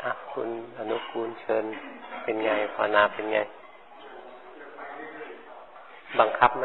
คุณอนุกูลเชิญเป็นไงภาวนาเป็นไงบังคับไหม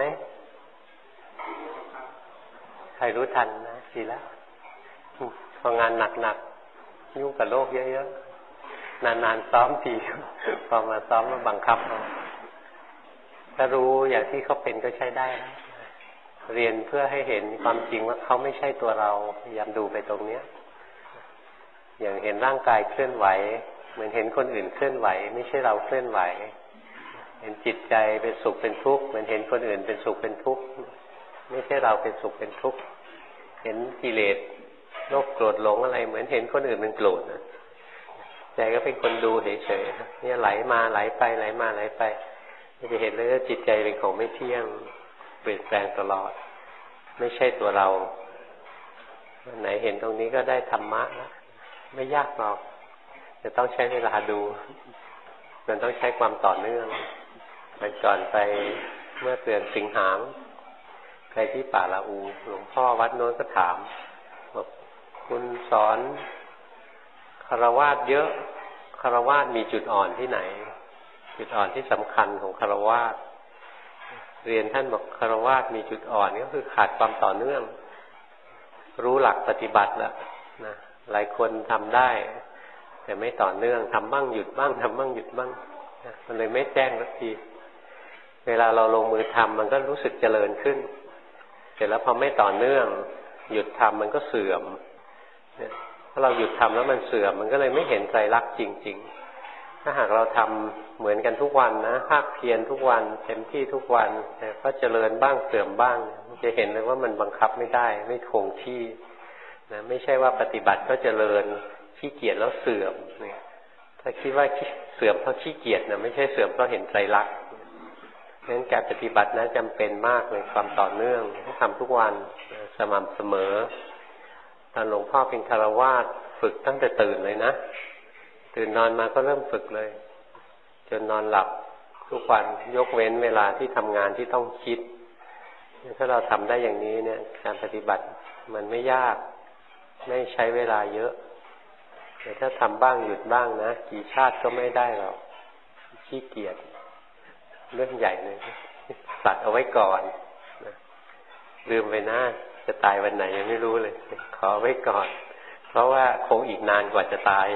ใครรู้ทันนะดีแล้วพองานหนักๆยุ่งกับโลกเยอะๆนานๆซ้อมทีพอมาซ้อมแล้วบังคับถ้ารู้อย่างที่เขาเป็นก็ใช้ได้นะเรียนเพื่อให้เห็นความจริงว่าเขาไม่ใช่ตัวเราพยายามดูไปตรงเนี้ยอย่างเห็นร่างกายเคลื่อนไหวเหมือนเห็นคนอื่นเคลื่อนไหวไม่ใช่เราเคลื่อนไหวเห็นจิตใจเป็นสุขเป็นทุกข์เหมือนเห็นคนอื่นเป็นสุขเป็นทุกข์ไม่ใช่เราเป็นสุขเป็นทุกข์เห็นกิเลสโลภโกรธหลงอะไรเหมือนเห็นคนอื่นเป็นโกรธใจก็เป็นคนดูเฉยๆเนี่ยไหลมาไหลไปไหลมาไหลไปจะเห็นเลยว่าจิตใจเป็นของไม่เที่ยงเปลี่ยนแปลงตลอดไม่ใช่ตัวเราไหนเห็นตรงนี้ก็ได้ธรรมะแล้วไม่ยากหรอกจะต้องใช้เวลาดูมันต้องใช้ความต่อเนื่องมันก่อนไปเมื่อเดือนสิงหาใครที่ป่าละอูหลวงพ่อวัดโน้นก็ถามบอกคุณสอนฆราวาสเยอะฆราวาสมีจุดอ่อนที่ไหนจุดอ่อนที่สำคัญของฆราวาสเรียนท่านบอกฆราวาสมีจุดอ่อนก็คือขาดความต่อเนื่องรู้หลักปฏิบัติแล้วนะหลายคนทำได้แต่ไม่ต่อเนื่องทำบ้างหยุดบ้างทำบ้างหยุดบ้างมันเลยไม่แจ้งสักทีเวลาเราลงมือทำมันก็รู้สึกเจริญขึ้นเสร็จแล้วพอไม่ต่อเนื่องหยุดทำมันก็เสื่อมเนี่ยถ้าเราหยุดทำแล้วมันเสื่อมมันก็เลยไม่เห็นไตรลักษณ์จริงๆถ้าหากเราทำเหมือนกันทุกวันนะภาคเพียรทุกวันเต็มที่ทุกวันแต่ก็เจริญบ้างเสื่อมบ้างมันจะเห็นเลยว่ามันบังคับไม่ได้ไม่คงที่นะไม่ใช่ว่าปฏิบัติก็เจริญขี้เกียจแล้วเสื่อมเนี่ยถ้าคิดว่าเสื่อมเพราะขี้เกียจนะไม่ใช่เสื่อมเพราะเห็นไตรลักษณ์งั้นการปฏิบัตินะจำเป็นมากเลยความต่อเนื่องต้องทำทุกวันสม่ำเสมอตอนหลวงพ่อเป็นฆราวาสฝึกตั้งแต่ตื่นเลยนะตื่นนอนมาก็เริ่มฝึกเลยจนนอนหลับทุกวันยกเว้นเวลาที่ทำงานที่ต้องคิดถ้าเราทำได้อย่างนี้เนี่ยการปฏิบัติมันไม่ยากไม่ใช้เวลาเยอะแต่ถ้าทำบ้างหยุดบ้างนะกี่ชาติก็ไม่ได้หรอกขี้เกียจเรื่องใหญ่เลยสัตว์เอาไว้ก่อนนะลืมไปนะจะตายวันไหนยังไม่รู้เลยขอไว้ก่อนเพราะว่าคงอีกนานกว่าจะตาย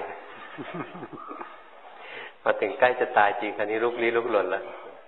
พอถึงใกล้จะตายจริงคราวนี้ลุกลี้ลุกลนแล้ว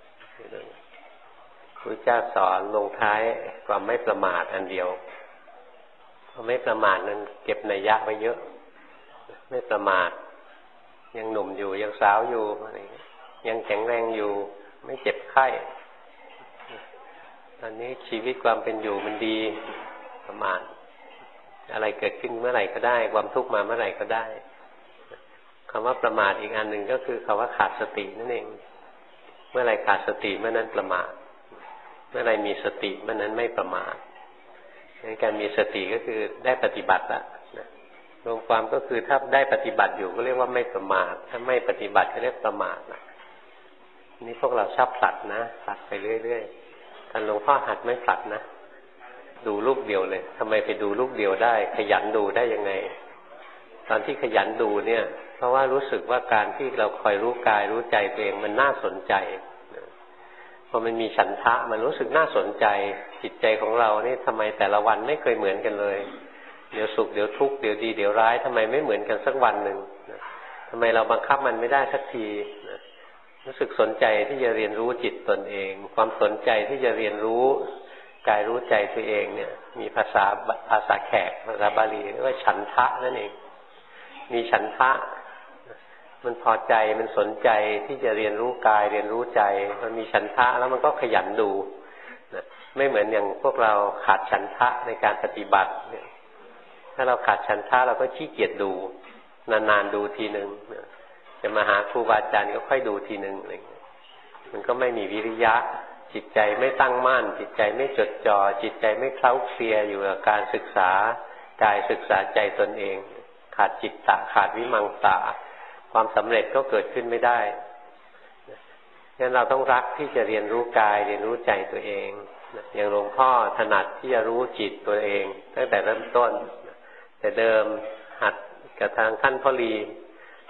พระเจ้าสอนลงท้ายความไม่ประมาทอันเดียวความไม่ประมาทนั้นเก็บนัยยะไว้เยอะไม่ประมาทยังหนุ่มอยู่ยังสาวอยู่อะไรยังแข็งแรงอยู่ไม่เจ็บไข้ตอนนี้ชีวิตความเป็นอยู่มันดีประมาทอะไรเกิดขึ้นเมื่อไหร่ก็ได้ความทุกข์มาเมื่อไหร่ก็ได้คำว่าประมาทอีกอันหนึ่งก็คือคำว่าขาดสตินั่นเองเมื่อไหร่ขาดสติเมื่อนั้นประมาทเมื่อไหร่มีสติเมื่อนั้นไม่ประมาทการมีสติก็คือได้ปฏิบัติแล้วรวมความก็คือถ้าได้ปฏิบัติอยู่ก็เรียกว่าไม่ประมาทถ้าไม่ปฏิบัติก็เรียกประมาทนะนี่พวกเราชอบผลัดนะผลัดไปเรื่อยๆท่านหลวงพ่อหัดไม่ผลัดนะดูลูกเดียวเลยทำไมไปดูลูกเดียวได้ขยันดูได้ยังไงตอนที่ขยันดูเนี่ยเพราะว่ารู้สึกว่าการที่เราคอยรู้กายรู้ใจตัวเองมันน่าสนใจพอมันมีฉันทะมันรู้สึกน่าสนใจจิตใจของเรานี่ทำไมแต่ละวันไม่เคยเหมือนกันเลยเดี๋ยวสุขเดี๋ยวทุกข์เดี๋ยวดีเดี๋ยวร้ายทำไมไม่เหมือนกันสักวันหนึ่งทำไมเราบังคับมันไม่ได้สักทีรู้สึกสนใจที่จะเรียนรู้จิตตนเองความสนใจที่จะเรียนรู้กายรู้ใจตัวเองเนี่ยมีภาษาแขกภาษาบาลีเรียกว่าฉันทะนั่นเองมีฉันทะมันพอใจมันสนใจที่จะเรียนรู้กายเรียนรู้ใจมันมีฉันทะแล้วมันก็ขยันดูนะไม่เหมือนอย่างพวกเราขาดฉันทะในการปฏิบัติถ้าเราขาดฉันทะเราก็ขี้เกียจดูนานๆดูทีนึงจะมาหาครูบาอาจารย์ก็ค่อยดูทีนึงอะไรมันก็ไม่มีวิริยะจิตใจไม่ตั้งมั่นจิตใจไม่จดจ่อจิตใจไม่เคล้าเคลียอยู่กับการศึกษากายศึกษาใจตนเองขาดจิตตะขาดวิมังสาความสำเร็จก็เกิดขึ้นไม่ได้งั้นเราต้องรักที่จะเรียนรู้กายเรียนรู้ใจตัวเองอย่างหลวงพ่อถนัดที่จะรู้จิตตัวเองตั้งแต่เริ่มต้นแต่เดิมหัดกับทางขั้นพ่อลี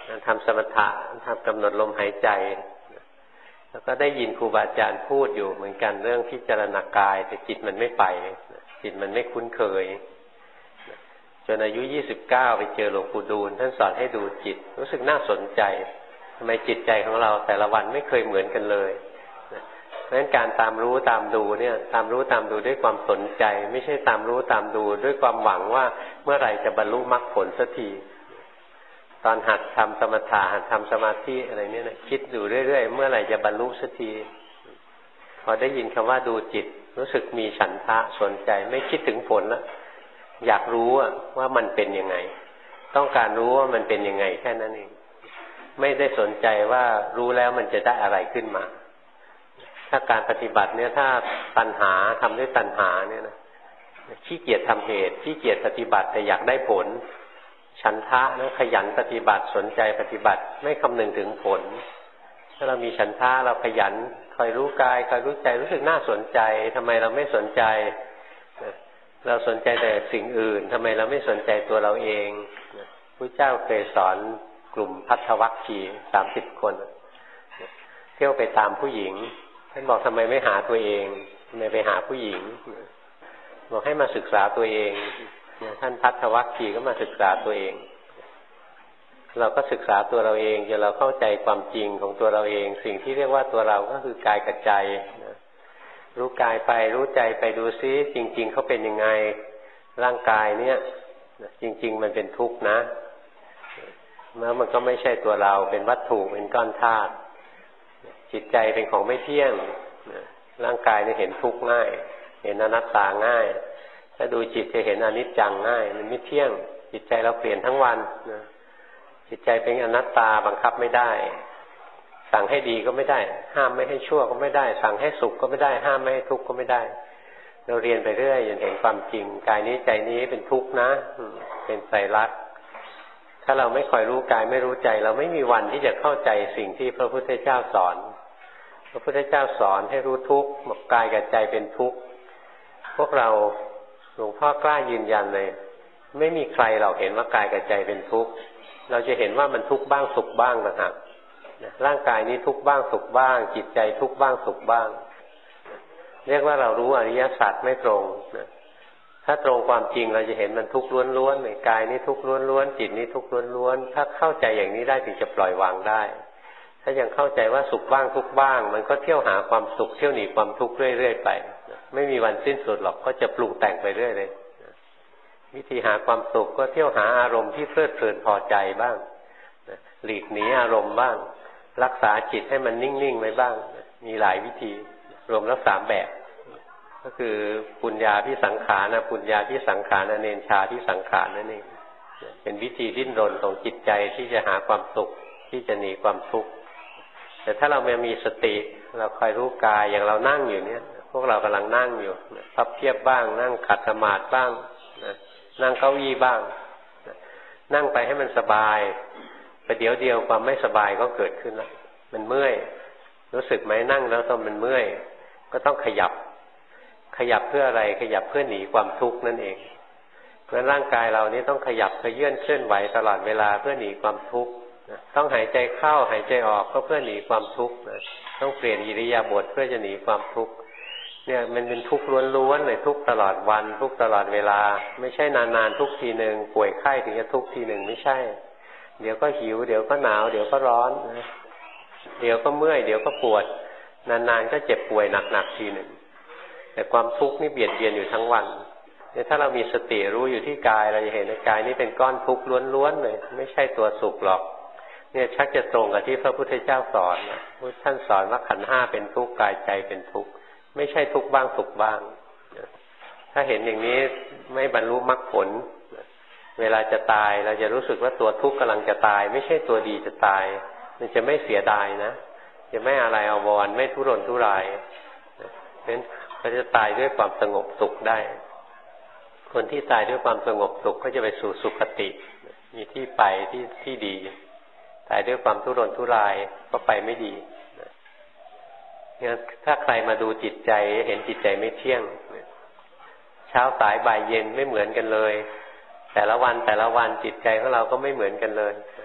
ทำสมถะทำกำหนดลมหายใจแล้วก็ได้ยินครูบาอาจารย์พูดอยู่เหมือนกันเรื่องพิจารณากายแต่จิตมันไม่ไปจิตมันไม่คุ้นเคยจนอายุ29ไปเจอหลวงปู่ดูลท่านสอนให้ดูจิตรู้สึกน่าสนใจทำไมจิตใจของเราแต่ละวันไม่เคยเหมือนกันเลยเพราะฉะนั้นการตามรู้ตามดูเนี่ยตามรู้ตามดูด้วยความสนใจไม่ใช่ตามรู้ตามดูด้วยความหวังว่าเมื่อไหร่จะบรรลุมรรคผลสักทีตอนหัดทำสมถะหัดทำสมาธิอะไรเนี่ยนะคิดอยู่เรื่อยๆเมื่อไหร่จะบรรลุสักทีพอได้ยินคำว่าดูจิตรู้สึกมีฉันทะสนใจไม่คิดถึงผลแล้วอยากรู้ว่ามันเป็นยังไงต้องการรู้ว่ามันเป็นยังไงแค่นั้นเองไม่ได้สนใจว่ารู้แล้วมันจะได้อะไรขึ้นมาถ้าการปฏิบัติเนี่ยถ้าตัณหาทำด้วยตัณหาเนี่ยนะขี้เกียจทำเหตุขี้เกียจปฏิบัติแต่อยากได้ผลฉันทะนะขยันปฏิบัติสนใจปฏิบัติไม่คำนึงถึงผลถ้าเรามีฉันทะเราขยันคอยรู้กายคอยรู้ใจรู้สึกน่าสนใจทำไมเราไม่สนใจเราสนใจแต่สิ่งอื่นทำไมเราไม่สนใจตัวเราเองพระเจ้าเคยสอนกลุ่มภัททวัคคีย์30 คนเที่ยวไปตามผู้หญิงท่านบอกทำไมไม่หาตัวเองทำไมไปหาผู้หญิงบอกให้มาศึกษาตัวเองท่านภัททวัคคีย์ก็มาศึกษาตัวเองเราก็ศึกษาตัวเราเองจนเราเข้าใจความจริงของตัวเราเองสิ่งที่เรียกว่าตัวเราก็คือกายกับใจรู้กายไปรู้ใจไปดูซิจริงๆเขาเป็นยังไงร่างกายเนี่ยจริงๆมันเป็นทุกข์นะแล้วมันก็ไม่ใช่ตัวเราเป็นวัตถุเป็นก้อนธาตุจิตใจเป็นของไม่เที่ยงร่างกายเนี่ยเห็นทุกข์ง่ายเห็นอนัตตาง่ายถ้าดูจิตจะเห็นอนิจจังง่ายมันไม่เที่ยงจิตใจเราเปลี่ยนทั้งวันจิตใจเป็นอนัตตาบังคับไม่ได้สั่งให้ดีก็ไม่ได้ห้ามไม่ให้ชั่วก็ไม่ได้สั่งให้สุขก็ไม่ได้ห้ามไม่ให้ทุกข์ก็ไม่ได้เราเรียนไปเรื่อยจนเห็นความจริงกายนี้ใจนี้เป็นทุกข์นะเป็นไตรลักษณ์ถ้าเราไม่คอยรู้กายไม่รู้ใจเราไม่มีวันที่จะเข้าใจสิ่งที่พระพุทธเจ้าสอนพระพุทธเจ้าสอนให้รู้ทุกข์บอกกายกับใจเป็นทุกข์พวกเราหลวงพ่อกล้ายืนยันเลยไม่มีใครเราเห็นว่ากายกับใจเป็นทุกข์เราจะเห็นว่ามันทุกข์บ้างสุขบ้างนะฮะร่างกายนี้ทุกข์บ้างสุขบ้างจิตใจทุกข์บ้างสุขบ้างเรียกว่าเรารู้อริยสัจไม่ตรงนะถ้าตรงความจริงเราจะเห็นมันทุกข์ล้วนๆเลยกายนี้ทุกข์ล้วนๆจิตนี้ทุกข์ล้วนๆถ้าเข้าใจอย่างนี้ได้ถึงจะปล่อยวางได้ถ้ายังเข้าใจว่าสุขบ้างทุกข์บ้างมันก็เที่ยวหาความสุขเที่ยวหนีความทุกข์เรื่อยๆไปไม่มีวันสิ้นสุดหรอกก็จะปรุงแต่งไปเรื่อยเลยวิธีหาความสุขก็เที่ยวหาอารมณ์ที่เพลิดเพลินพอใจบ้างหลีกหนีอารมณ์บ้างรักษาจิตให้มันนิ่งๆไว้บ้างมีหลายวิธีรวมแล้ว3 แบบก็คือปุญญาพิสังขารนะปุญญาพิสังขารอเนญชาพิสังขารนั่นเองเป็นวิธีดิ้นรนของจิตใจที่จะหาความสุขที่จะหนีความทุกข์แต่ถ้าเรามีสติเราคอยรู้กายอย่างเรานั่งอยู่เนี่ยพวกเรากำลังนั่งอยู่พับเพียบบ้างนั่งขัดสมาธิบ้างนั่งเก้าอี้บ้างนั่งไปให้มันสบายประเดี๋ยวเดียวความไม่สบายก็เกิดขึ้นแล้วมันเมื่อยรู้สึกไหมนั่งแล้วตอนมันเมื่อยก็ต้องขยับเพื่ออะไรขยับเพื่อหนีความทุกข์นั่นเองเพราะร่างกายเรานี่ต้องขยับเยื่อนเคลื่อนไหวตลอดเวลาเพื่อหนีความทุกข์ต้องหายใจเข้าหายใจออกก็เพื่อหนีความทุกข์ต้องเปลี่ยนอิริยาบถเพื่อจะหนีความทุกข์เนี่ยมันเป็นทุกข์ล้วนๆเลยทุกข์ตลอดวันทุกข์ตลอดเวลาไม่ใช่นานๆทุกทีหนึ่งป่วยไข้ถึงจะทุกข์ทีหนึ่งไม่ใช่เดี๋ยวก็หิวเดี๋ยวก็หนาวเดี๋ยวก็ร้อนเดี๋ยวก็เมื่อยเดี๋ยวก็ปวดนานๆก็เจ็บป่วยหนักๆทีหนึ่งแต่ความทุกข์นี่เบียดเบียนอยู่ทั้งวันเนี่ยถ้าเรามีสติรู้อยู่ที่กายเราจะเห็นในกายนี้เป็นก้อนทุกข์ล้วนๆเลยไม่ใช่ตัวสุขหรอกเนี่ยชักจะตรงกับที่พระพุทธเจ้าสอนนะท่านสอนว่าขันธ์5เป็นทุกข์กายใจเป็นทุกข์ไม่ใช่ทุกข์บ้างสุขบ้างถ้าเห็นอย่างนี้ไม่บรรลุมรรคผลเวลาจะตายเราจะรู้สึกว่าตัวทุกข์กำลังจะตายไม่ใช่ตัวดีจะตายมันจะไม่เสียดายนะจะไม่อะไรอาวรณ์ไม่ทุรนทุรายเพราะฉะนั้นเขาจะตายด้วยความสงบสุขได้คนที่ตายด้วยความสงบสุขก็จะไปสู่สุคติมีที่ไปที่ดีตายด้วยความทุรนทุรายก็ไปไม่ดีงั้นถ้าใครมาดูจิตใจเห็นจิตใจไม่เที่ยงเช้าสายบ่ายเย็นไม่เหมือนกันเลยแต่ละวันจิตใจของเราก็ไม่เหมือนกันเลย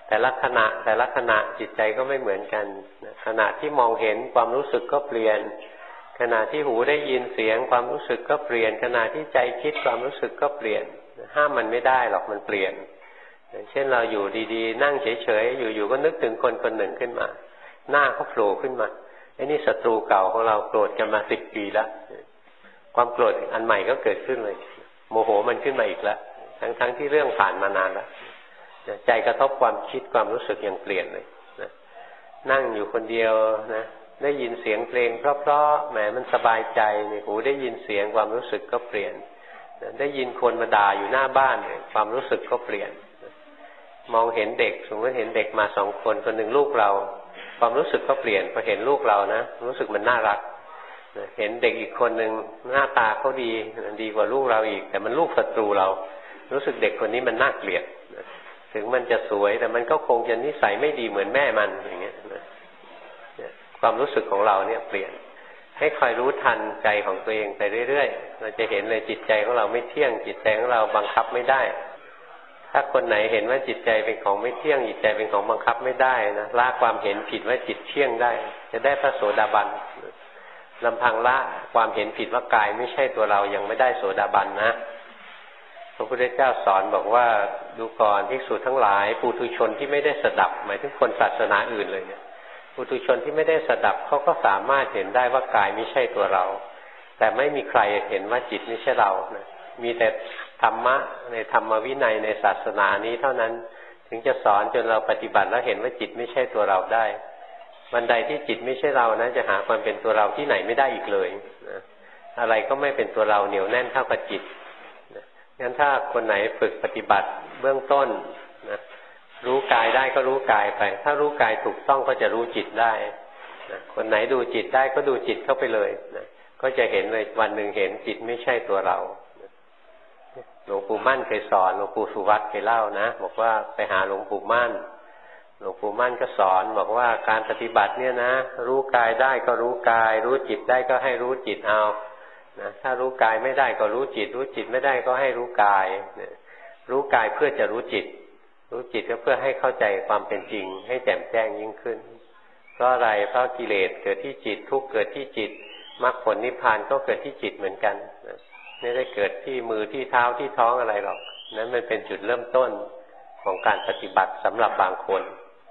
แต่ละขณะจิตใจก็ไม่เหมือนกันขณะที่มองเห็นความรู้สึกก็เปลี่ยนขณะที่หูได้ยินเสียงความรู้สึกก็เปลี่ยนขณะที่ใจคิดความรู้สึกก็เปลี่ยนห้ามมันไม่ได้หรอกมันเปลี่ยนเช่นเราอยู่ดีๆนั่งเฉยๆอยู่ๆก็นึกถึงคนคนหนึ่งขึ้นมาหน้าเขาโผล่ขึ้นมาไอ้นี่ศัตรูเก่าของเราโกรธกันมา10 ปีแล้วความโกรธอันใหม่ก็เกิดขึ้นเลยโมโหมันขึ้นมาอีกแล้วทั้งที่เรื่องผ่านมานานแล้วใจกระทบความคิดความรู้สึกยังเปลี่ยนเลยนะนั่งอยู่คนเดียวนะได้ยินเสียงเพลงเพราะๆแหมมันสบายใจในหูได้ยินเสียงความรู้สึกก็เปลี่ยนได้ยินคนมาด่าอยู่หน้าบ้านความรู้สึกก็เปลี่ยนมองเห็นเด็กสมมติเห็นเด็กมา2 คนคนหนึ่งลูกเราความรู้สึกก็เปลี่ยนพอเห็นลูกเรานะรู้สึกมันน่ารักเห็นเด็กอีกคนหนึ่งหน้าตาเขาดีกว่าลูกเราอีกแต่มันลูกศัตรูเรารู้สึกเด็กคนนี้มันน่าเกลียดถึงมันจะสวยแต่มันก็คงจะนิสัยไม่ดีเหมือนแม่มันอย่างเงี้ยความรู้สึกของเราเนี่ยเปลี่ยนให้คอยรู้ทันใจของตัวเองไปเรื่อยๆเราจะเห็นเลยจิตใจของเราไม่เที่ยงจิตใจของเราบังคับไม่ได้ถ้าคนไหนเห็นว่าจิตใจเป็นของไม่เที่ยงจิตใจเป็นของบังคับไม่ได้นะละความเห็นผิดว่าจิตเที่ยงได้จะได้พระโสดาบันลำพังละความเห็นผิดว่ากายไม่ใช่ตัวเรายังไม่ได้โสดาบันนะพระพุทธเจ้าสอนบอกว่าดูก่อนภิกษุทั้งหลายปุถุชนที่ไม่ได้สดับหมายถึงคนศาสนาอื่นเลยเนี่ยปุถุชนที่ไม่ได้สดับเขาก็สามารถเห็นได้ว่ากายไม่ใช่ตัวเราแต่ไม่มีใครเห็นว่าจิตไม่ใช่เรานะมีแต่ธรรมะในธรรมวินัยในศาสนานี้เท่านั้นถึงจะสอนจนเราปฏิบัติแล้วเห็นว่าจิตไม่ใช่ตัวเราได้วันใดที่จิตไม่ใช่เรานะจะหาความเป็นตัวเราที่ไหนไม่ได้อีกเลยนะอะไรก็ไม่เป็นตัวเราเหนียวแน่นเท่ากับจิตงั้นถ้าคนไหนฝึกปฏิบัติเบื้องต้นนะรู้กายได้ก็รู้กายไปถ้ารู้กายถูกต้องก็จะรู้จิตได้นะคนไหนดูจิตได้ก็ดูจิตเข้าไปเลยนะก็จะเห็นเลยวันหนึ่งเห็นจิตไม่ใช่ตัวเราหลวงปู่มั่นเคยสอนหลวงปู่สุวัตเคยเล่านะบอกว่าไปหาหลวงปู่มั่นหลวงปู่มั่นก็สอนบอกว่าการปฏิบัติเนี่ยนะรู้กายได้ก็รู้กายรู้จิตได้ก็ให้รู้จิตเอานะถ้ารู้กายไม่ได้ก็รู้จิตรู้จิตไม่ได้ก็ให้รู้กายนะรู้กายเพื่อจะรู้จิตรู้จิตก็เพื่อให้เข้าใจความเป็นจริงให้แจ่มแจ้งยิ่งขึ้นเพราะอะไรเพราะกิเลสเกิดที่จิตทุกข์เกิดที่จิตมรรคผลนิพพานก็เกิดที่จิตเหมือนกันนะไม่ได้เกิดที่มือที่เท้าที่ท้องอะไรหรอกนั้นมันเป็นจุดเริ่มต้นของการปฏิบัติสำหรับบางคน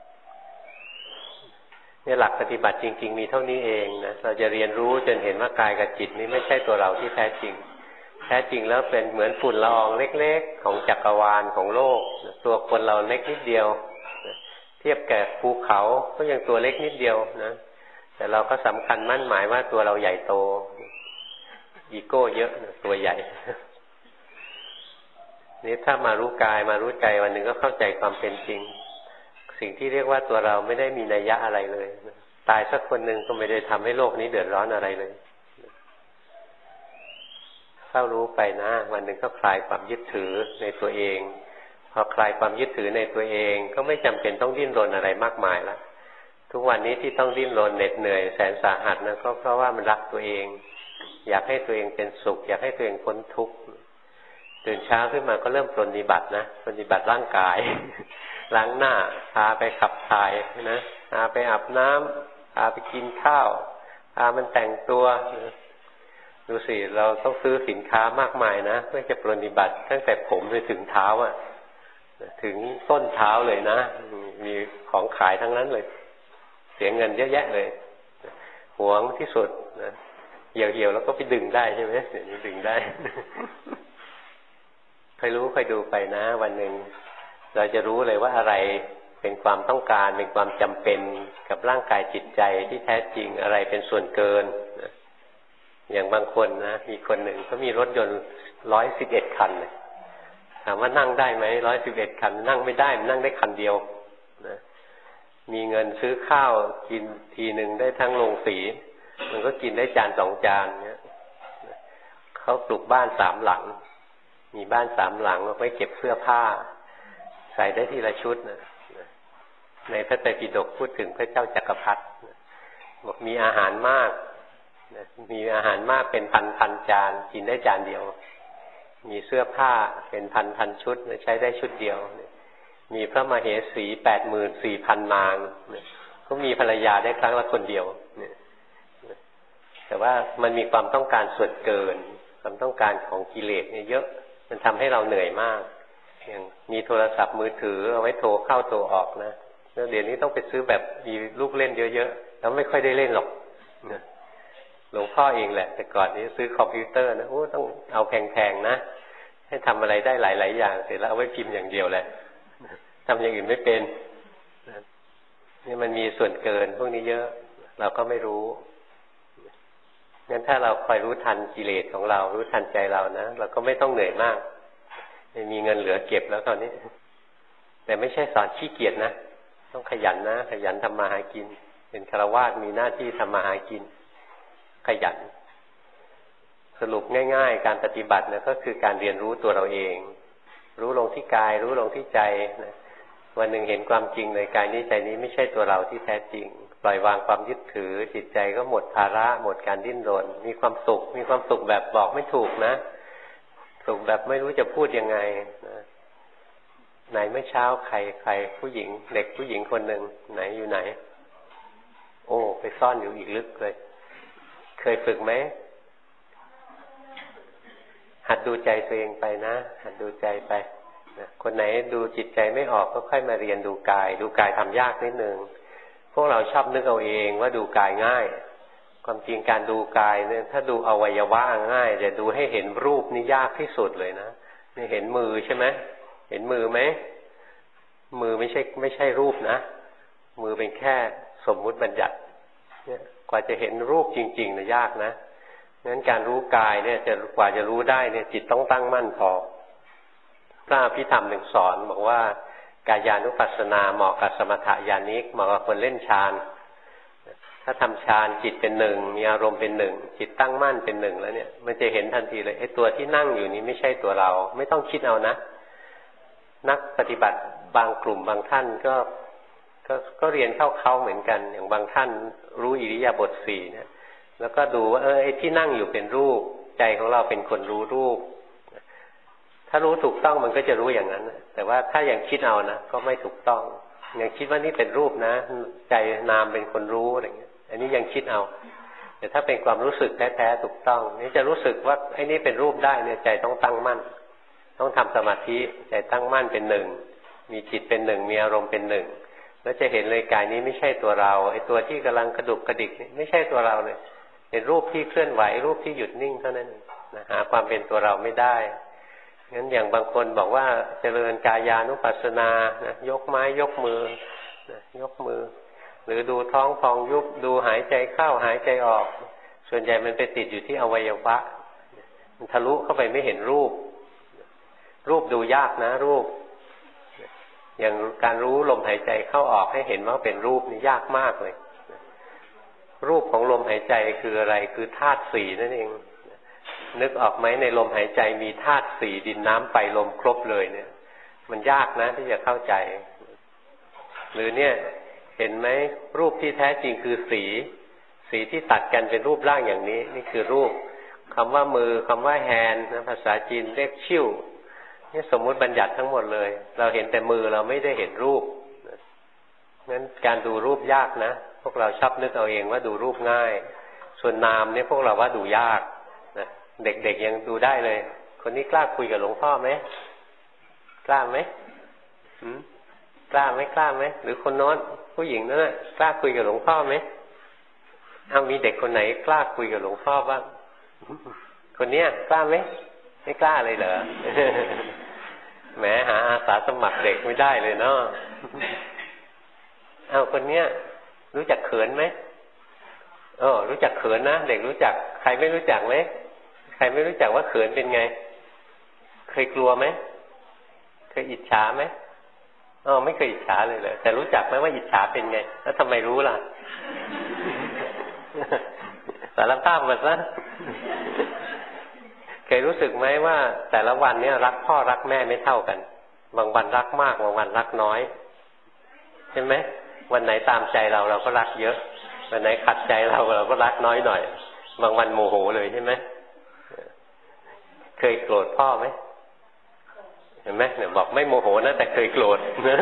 เนี่ยหลักปฏิบัติจริงๆมีเท่านี้เองนะเราจะเรียนรู้จนเห็นว่ากายกับจิตนี้ไม่ใช่ตัวเราที่แท้จริงแท้จริงแล้วเป็นเหมือนฝุ่นละอองเล็กๆของจักรวาลของโลกตัวคนเราเล็กนิดเดียวเทียบกับภูเขาก็ยังตัวเล็กนิดเดียวนะแต่เราก็สำคัญมั่นหมายว่าตัวเราใหญ่โตอีโก้เยอะตัวใหญ่นี่ถ้ามารู้กายมารู้ใจวันหนึ่งก็เข้าใจความเป็นจริงสิ่งที่เรียกว่าตัวเราไม่ได้มีนัยยะอะไรเลยตายสักคนหนึ่งก็ไม่ได้ทำให้โลกนี้เดือดร้อนอะไรเลยเข้ารู้ไปนะวันหนึ่งก็คลายความยึดถือในตัวเองพอคลายความยึดถือในตัวเองก็ไม่จำเป็นต้องดิ้นรนอะไรมากมายแล้วทุกวันนี้ที่ต้องดิ้นรนเหน็ดเหนื่อยแสนสาหัสนะก็เพราะว่ามันรักตัวเองอยากให้ตัวเองเป็นสุขอยากให้ตัวเองพ้นทุกข์ตื่นเช้าขึ้นมาก็เริ่มปฏิบัตินะปฏิบัติร่างกายล้างหน้าพาไปขับถ่ายนะพาไปอาบน้ำพาไปกินข้าวพามันแต่งตัวดูสิเราต้องซื้อสินค้ามากมายนะเพื่อจะปฏิบัติตั้งแต่ผมไปถึงเท้าอ่ะถึงต้นเท้าเลยนะมีของขายทั้งนั้นเลยเสียเงินเยอะแยะเลยหวงที่สุดนะเหี่ยวๆแล้วก็ไปดึงได้ใช่ไหมเดี๋ยวนี้ดึงได้ใครรู้ใครดูไปนะวันหนึ่งเราจะรู้เลยว่าอะไรเป็นความต้องการเป็นความจำเป็นกับร่างกายจิตใจที่แท้จริงอะไรเป็นส่วนเกินอย่างบางคนนะมีคนหนึ่งเขามีรถยนต์111 คันเลยถามว่านั่งได้ไหม111 คันนั่งไม่ได้มันนั่งได้คันเดียวนะมีเงินซื้อข้าวกินทีหนึ่งได้ทั้งโรงสีมันก็กินได้จาน2 จานเนี่ยเขาปลูกบ้าน3 หลังมีบ้าน3 หลังไว้เก็บเสื้อผ้าใส่ได้ทีละชุดนะในพระไตรปิฎกพูดถึงพระเจ้าจักรพรรดิบอกมีอาหารมากมีอาหารมากเป็นพันจานกินได้จานเดียวมีเสื้อผ้าเป็นพันชุดใช้ได้ชุดเดียวมีพระมเหสี84,000 นางก็มีภรรยาได้ครั้งละคนเดียวเนี่ยแต่ว่ามันมีความต้องการส่วนเกินความต้องการของกิเลสเนี่ยเยอะมันทำให้เราเหนื่อยมากอย่างมีโทรศัพท์มือถือเอาไว้โทรเข้าโทรออกนะแล้วเดี๋ยวนี้ต้องไปซื้อแบบมีลูกเล่นเยอะๆแล้วไม่ค่อยได้เล่นหรอกหลวงพ่อเองแหละแต่ก่อนนี้ซื้อคอมพิวเตอร์นะต้องเอาแพงๆนะให้ทำอะไรได้หลายๆอย่างเสร็จแล้วเอาไว้พิมพ์อย่างเดียวแหละทำอย่างอื่นไม่เป็นนี่มันมีส่วนเกินพวกนี้เยอะเราก็ไม่รู้งั้นถ้าเราคอยรู้ทันกิเลสของเรารู้ทันใจเรานะเราก็ไม่ต้องเหนื่อยมากไม่มีเงินเหลือเก็บแล้วตอนนี้แต่ไม่ใช่สอนขี้เกียจนะต้องขยันนะขยันทำมาหากินเป็นฆราวาสมีหน้าที่ทำมาหากินขยันสรุปง่ายๆการปฏิบัติเนี่ยก็คือการเรียนรู้ตัวเราเองรู้ลงที่กายรู้ลงที่ใจนะวันหนึ่งเห็นความจริงในกายนี้ใจนี้ไม่ใช่ตัวเราที่แท้จริงปล่อยวางความยึดถือจิตใจก็หมดภาระหมดการดิ้นรนมีความสุขแบบบอกไม่ถูกนะสุขแบบไม่รู้จะพูดยังไงนะไหนเมื่อเช้าใครผู้หญิงเด็กผู้หญิงคนหนึ่งไหนอยู่ไหนโอ้ไปซ่อนอยู่อีกลึกเลยเคยฝึกไหมหัดดูใจตัวเองไปนะหัดดูใจไปนะคนไหนดูจิตใจไม่ออกก็ค่อยมาเรียนดูกายทำยากนิดนึงพวกเราชอบนึกเอาเองว่าดูกายง่ายความจริงการดูกายเนี่ยถ้าดูอวัยวะง่ายแต่ดูให้เห็นรูปนี่ยากที่สุดเลยนะนี่เห็นมือใช่ไหมเห็นมือไหมมือไม่ใช่รูปนะมือเป็นแค่สมมุติบัญญัติเนี่ยกว่าจะเห็นรูปจริงๆเนี่ยยากนะงั้นการรู้กายเนี่ยกว่าจะรู้ได้เนี่ยจิตต้องตั้งมั่นพอพระอภิธรรมหนึ่งสอนบอกว่ากายานุปัสสนาเหมาะกับสมถะญาณิกเหมาะกับคนเล่นฌานถ้าทำฌานจิตเป็นหนึ่งมีอารมณ์เป็นหนึ่งจิตตั้งมั่นเป็นหนึ่งแล้วเนี่ยมันจะเห็นทันทีเลยไอ้ตัวที่นั่งอยู่นี้ไม่ใช่ตัวเราไม่ต้องคิดเอานะนักปฏิบัติบางกลุ่มบางท่านก็เรียนเข้าเขาเหมือนกันอย่างบางท่านรู้อิริยาบถสี่เนี่ยแล้วก็ดูว่าไอ้ที่นั่งอยู่เป็นรูปใจของเราเป็นคนรู้รูปถ้ารู้ถูกต้องมันก็จะรู้อย่างนั้นแต่ว่าถ้ายังคิดเอานะก็ไม่ถูกต้องยังคิดว่านี่เป็นรูปนะใจนามเป็นคนรู้อะไรเงี้ยอันนี้ยังคิดเอาแต่ถ้าเป็นความรู้สึกแท้ๆถูกต้องนี่จะรู้สึกว่าไอ้นี่เป็นรูปได้เนี่ยใจต้องตั้งมั่นต้องทำสมาธิใจตั้งมั่นเป็นหนึ่งมีจิตเป็นหนึ่งมีอารมณ์เป็นหนึ่งแล้วจะเห็นเลยกายนี้ไม่ใช่ตัวเราไอ้ตัวที่กำลังกระดุกกระดิกนี่ไม่ใช่ตัวเราเลยเป็นรูปที่เคลื่อนไหวรูปที่หยุดนิ่งเท่านั้นนะหาความเป็นตัวเราไม่ได้งั้นอย่างบางคนบอกว่าเจริญกายานุปัสสนานะยกไม้ยกมือนะยกมือหรือดูท้องพองยุบดูหายใจเข้าหายใจออกส่วนใหญ่มันไปติดอยู่ที่อวัยวะมันทะลุเข้าไปไม่เห็นรูปดูยากนะรูปอย่างการรู้ลมหายใจเข้าออกให้เห็นว่าเป็นรูปนี่ยากมากเลยรูปของลมหายใจคืออะไรคือธาตุสี่นั่นเองนึกออกไหมในลมหายใจมีธาตุสี่ดินน้ำไฟลมครบเลยเนี่ยมันยากนะที่จะเข้าใจหรือเนี่ยเห็นไหมรูปที่แท้จริงคือสีที่ตัดกันเป็นรูปร่างอย่างนี้นี่คือรูปคำว่ามือคำว่าแฮนด์นะภาษาจีนเรียกชิ่วนี่สมมุติบัญญัติทั้งหมดเลยเราเห็นแต่มือเราไม่ได้เห็นรูปงั้นการดูรูปยากนะพวกเราชอบนึกเอาเองว่าดูรูปง่ายส่วนนามเนี่ยพวกเราว่าดูยากนะเด็กๆยังดูได้เลยคนนี้กล้าคุยกับหลวงพ่อไหมกล้าไหมกล้าไหมหรือคนโน้นผู้หญิงนั่นน่ะกล้าคุยกับหลวงพ่อไหมเอามีเด็กคนไหนกล้าคุยกับหลวงพ่อบ้างคนเนี้ยกล้าไหมไม่กล้าเลยเหรอ แหมหาอาสาสมัครเด็กไม่ได้เลยเนาะเอาคนเนี้ยรู้จักเขินไหมรู้จักเขินนะเด็กรู้จักใครไม่รู้จักไหมใครไม่รู้จักว่าเขินเป็นไงเคยกลัวไหมเคยอิจฉาไหมไม่เคยอิจฉาเลยแต่รู้จักไหมว่าอิจฉาเป็นไงแล้วทำไมรู้ล่ะ สารภาพมาซะ เคยรู้สึกไหมว่าแต่ละวันเนี่ยรักพ่อรักแม่ไม่เท่ากันบางวันรักมากบางวันรักน้อยใช่ไหมวันไหนตามใจเราก็รักเยอะวันไหนขัดใจเราก็รักน้อยหน่อยบางวันโมโหเลยใช่ไหมเคยโกรธพ่อไหมห็นไหมเนี่ยบอกไม่โมโหนะแต่เคยโกรธนะ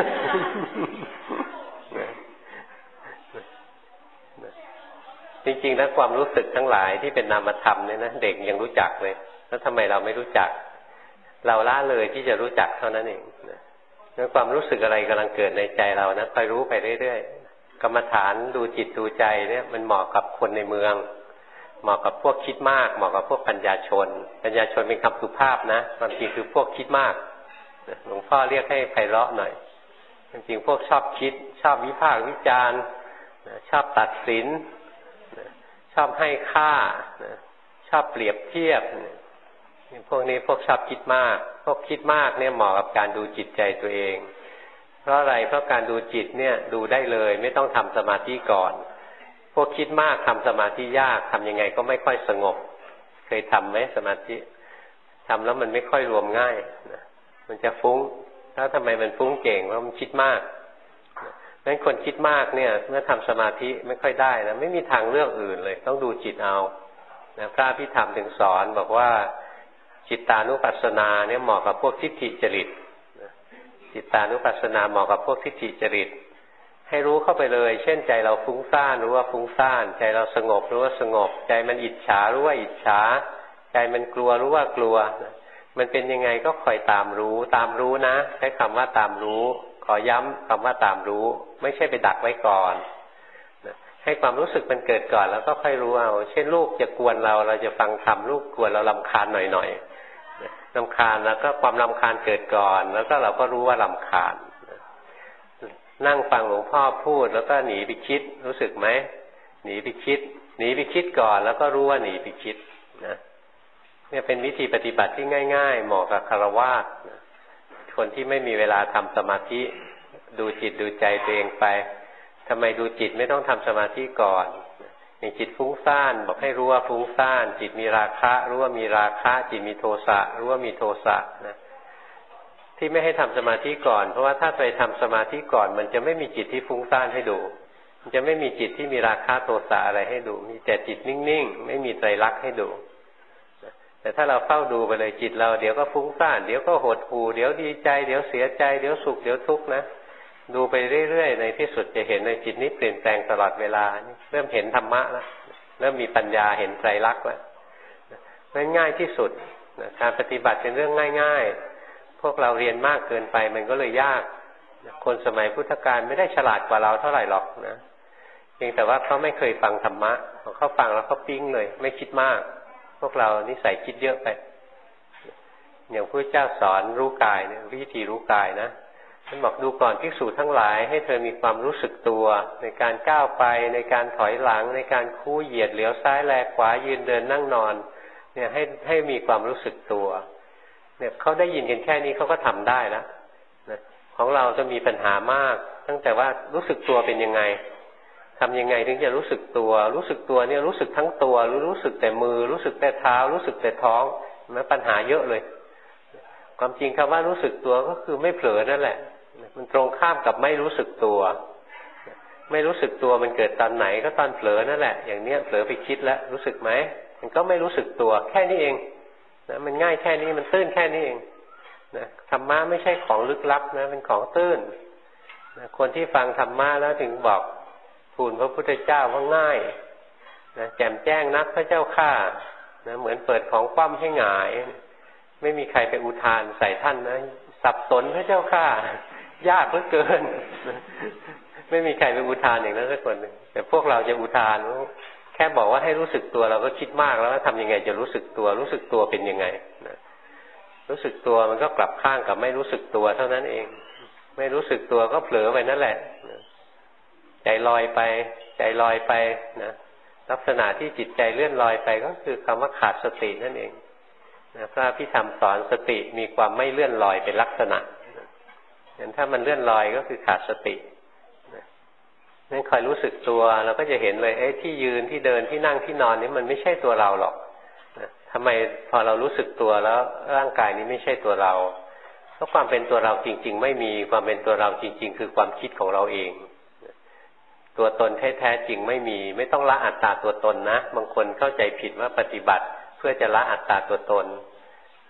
จริงๆแล้วความรู้สึกทั้งหลายที่เป็นนามธรรมเนี่ยนะเด็กยังรู้จักเลยแล้วทำไมเราไม่รู้จักเราละเลยที่จะรู้จักเท่านั้นเองแล้วความรู้สึกอะไรกำลังเกิดในใจเรานะคอยรู้ไปเรื่อยๆกรรมฐานดูจิตดูใจเนี่ยมันเหมาะกับคนในเมืองเหมาะกับพวกคิดมากเหมาะกับพวกปัญญาชนปัญญาชนเป็นคำสุภาพนะความจริงคือพวกคิดมากหลวงพ่อเรียกให้ไพเราะหน่อยจริงๆพวกชอบคิดชอบวิพากษ์วิจารณ์ชอบตัดสินชอบให้ค่าชอบเปรียบเทียบพวกนี้พวกชอบคิดมากพวกคิดมากเนี่ยเหมาะกับการดูจิตใจตัวเองเพราะอะไรเพราะการดูจิตเนี่ยดูได้เลยไม่ต้องทำสมาธิก่อนพวกคิดมากทำสมาธิยากทำยังไงก็ไม่ค่อยสงบเคยทำไหมสมาธิทำแล้วมันไม่ค่อยรวมง่ายมันจะฟุ้งแล้วทำไมมันฟุ้งเก่งเพราะมันคิดมากงั้นคนคิดมากเนี่ยเมื่อทำสมาธิไม่ค่อยได้นะไม่มีทางเลือกอื่นเลยต้องดูจิตเอาพระอภิธรรมถึงสอนบอกว่าจิตตานุปัสสนาเนี่ยเหมาะกับพวกทิฏฐิจริตจิตตานุปัสสนาเหมาะกับพวกทิฏฐิจริตให้รู้เข้าไปเลยเช่นใจเราฟุ้งซ่านรู้ว่าฟุ้งซ่านใจเราสงบรู้ว่าสงบใจมันอิจฉารู้ว่าอิจฉาใจมันกลัวรู้ว่ากลัวมันเป็นยังไงก็คอยตามรู้นะใช้คำว่าตามรู้ขอย้ำคำว่าตามรู้ไม่ใช่ไปดักไว้ก่อนให้ความรู้สึกมันเกิดก่อนแล้วก็ค่อยรู้เอาเช่นลูกจะกวนเราจะฟังธรรมลูกกวนเรารำคาญหน่อยรำคาญแล้วก็ความรำคาญเกิดก่อนแล้วก็เราก็รู้ว่ารำคาญนั่งฟังหลวงพ่อพูดแล้วก็หนีไปคิดรู้สึกไหมหนีไปคิดก่อนแล้วก็รู้ว่าหนีไปคิดนะเนี่ยเป็นวิธีปฏิบัติที่ง่ายๆเหมาะกับฆราวาสคนที่ไม่มีเวลาทำสมาธิดูจิตดูใจตัวเองไปทำไมดูจิตไม่ต้องทำสมาธิก่อนอย่างจิตฟุ้งซ่านบอกให้รู้ว่าฟุ้งซ่านจิตมีราคะรู้ว่ามีราคะจิตมีโทสะรู้ว่ามีโทสะนะที่ไม่ให้ทำสมาธิก่อนเพราะว่าถ้าไปทำสมาธิก่อนมันจะไม่มีจิตที่ฟุ้งซ่านให้ดูมันจะไม่มีจิตที่มีราคะโทสะอะไรให้ดูมีแต่จิตนิ่งๆไม่มีไตรลักษณ์ให้ดูแต่ถ้าเราเฝ้าดูไปเลยจิตเราเดี๋ยวก็ฟุ้งซ่านเดี๋ยวก็หดหู่เดี๋ยวดีใจเดี๋ยวเสียใจเดี๋ยวสุขเดี๋ยวทุกข์นะดูไปเรื่อยๆในที่สุดจะเห็นในจิตนี้เปลี่ยนแปลงตลอดเวลาเริ่มเห็นธรรมะแล้วเริ่มมีปัญญาเห็นไตรลักษณ์แล้วง่ายที่สุดการปฏิบัติเป็นเรื่องง่ายๆพวกเราเรียนมากเกินไปมันก็เลยยากคนสมัยพุทธกาลไม่ได้ฉลาดกว่าเราเท่าไหร่หรอกนะเพียงแต่ว่าเขาไม่เคยฟังธรรมะพอเขาฟังแล้วเขาปิ๊งเลยไม่คิดมากพวกเรานิสัยคิดเยอะไปอย่างพระเจ้าสอนรู้กายเนี่ยวิธีรู้กายนะท่านบอกดูก่อนภิกษุทั้งหลายให้เธอมีความรู้สึกตัวในการก้าวไปในการถอยหลังในการคู่เหยียดเหลียวซ้ายแลขวายืนเดินนั่งนอนเนี่ยให้มีความรู้สึกตัวเนี่ยเขาได้ยินกันแค่นี้เขาก็ทำได้แล้วนะของเราจะมีปัญหามากตั้งแต่ว่ารู้สึกตัวเป็นยังไงทำยังไงถึงจะรู้สึกตัวเนี่ยรู้สึกทั้งตัวรู้สึกแต่มือรู้สึกแต่เท้ารู้สึกแต่ท้องมันปัญหาเยอะเลยความจริงคำว่ารู้สึกตัวก็คือไม่เผลอนั่นแหละมันตรงข้ามกับไม่รู้สึกตัวไม่รู้สึกตัวมันเกิดตอนไหนก็ตอนเผลอนั่นแหละอย่างเนี้ยเผลอไปคิดแล้วรู้สึกไหมมันก็ไม่รู้สึกตัวแค่นี้เองนะมันง่ายแค่นี้มันตื้นแค่นี้เองนะธรรมะไม่ใช่ของลึกลับนะเป็นของตื้นนะคนที่ฟังธรรมะแล้วถึงบอกทูลพระพุทธเจ้าว่าง่ายนะแจ่มแจ้งนักพระเจ้าข้านะเหมือนเปิดของคว่ำให้หงายไม่มีใครไปอุทานใส่ท่านนะสับสนพระเจ้าข้ายากเหลือเกินไม่มีใครไปอุทานอย่างนั้นสักคนหนึ่งแต่พวกเราจะอุทานแค่บอกว่าให้รู้สึกตัวเราก็คิดมากแล้วทำยังไงจะรู้สึกตัวเป็นยังไงนะรู้สึกตัวมันก็กลับข้างกับไม่รู้สึกตัวเท่านั้นเองไม่รู้สึกตัวก็เผลอไปนั่นแหละใจลอยไปนะลักษณะที่จิตใจเลื่อนลอยไปก็คือคำว่าขาดสตินั่นเองนะพระพิธรรมสอนสติมีความไม่เลื่อนลอยเป็นลักษณะงั้นถ้ามันเลื่อนลอยก็คือขาดสตินั่นคอยรู้สึกตัวเราก็จะเห็นเลยที่ยืนที่เดินที่นั่งที่นอนนี้มันไม่ใช่ตัวเราหรอกทำไมพอเรารู้สึกตัวแล้วร่างกายนี้ไม่ใช่ตัวเราเพราะความเป็นตัวเราจริงๆไม่มีความเป็นตัวเราจริงๆคือความคิดของเราเองตัวตนแท้ๆจริงไม่มีไม่ต้องละอัตตาตัวตนนะบางคนเข้าใจผิดว่าปฏิบัติเพื่อจะละอัตตาตัวตน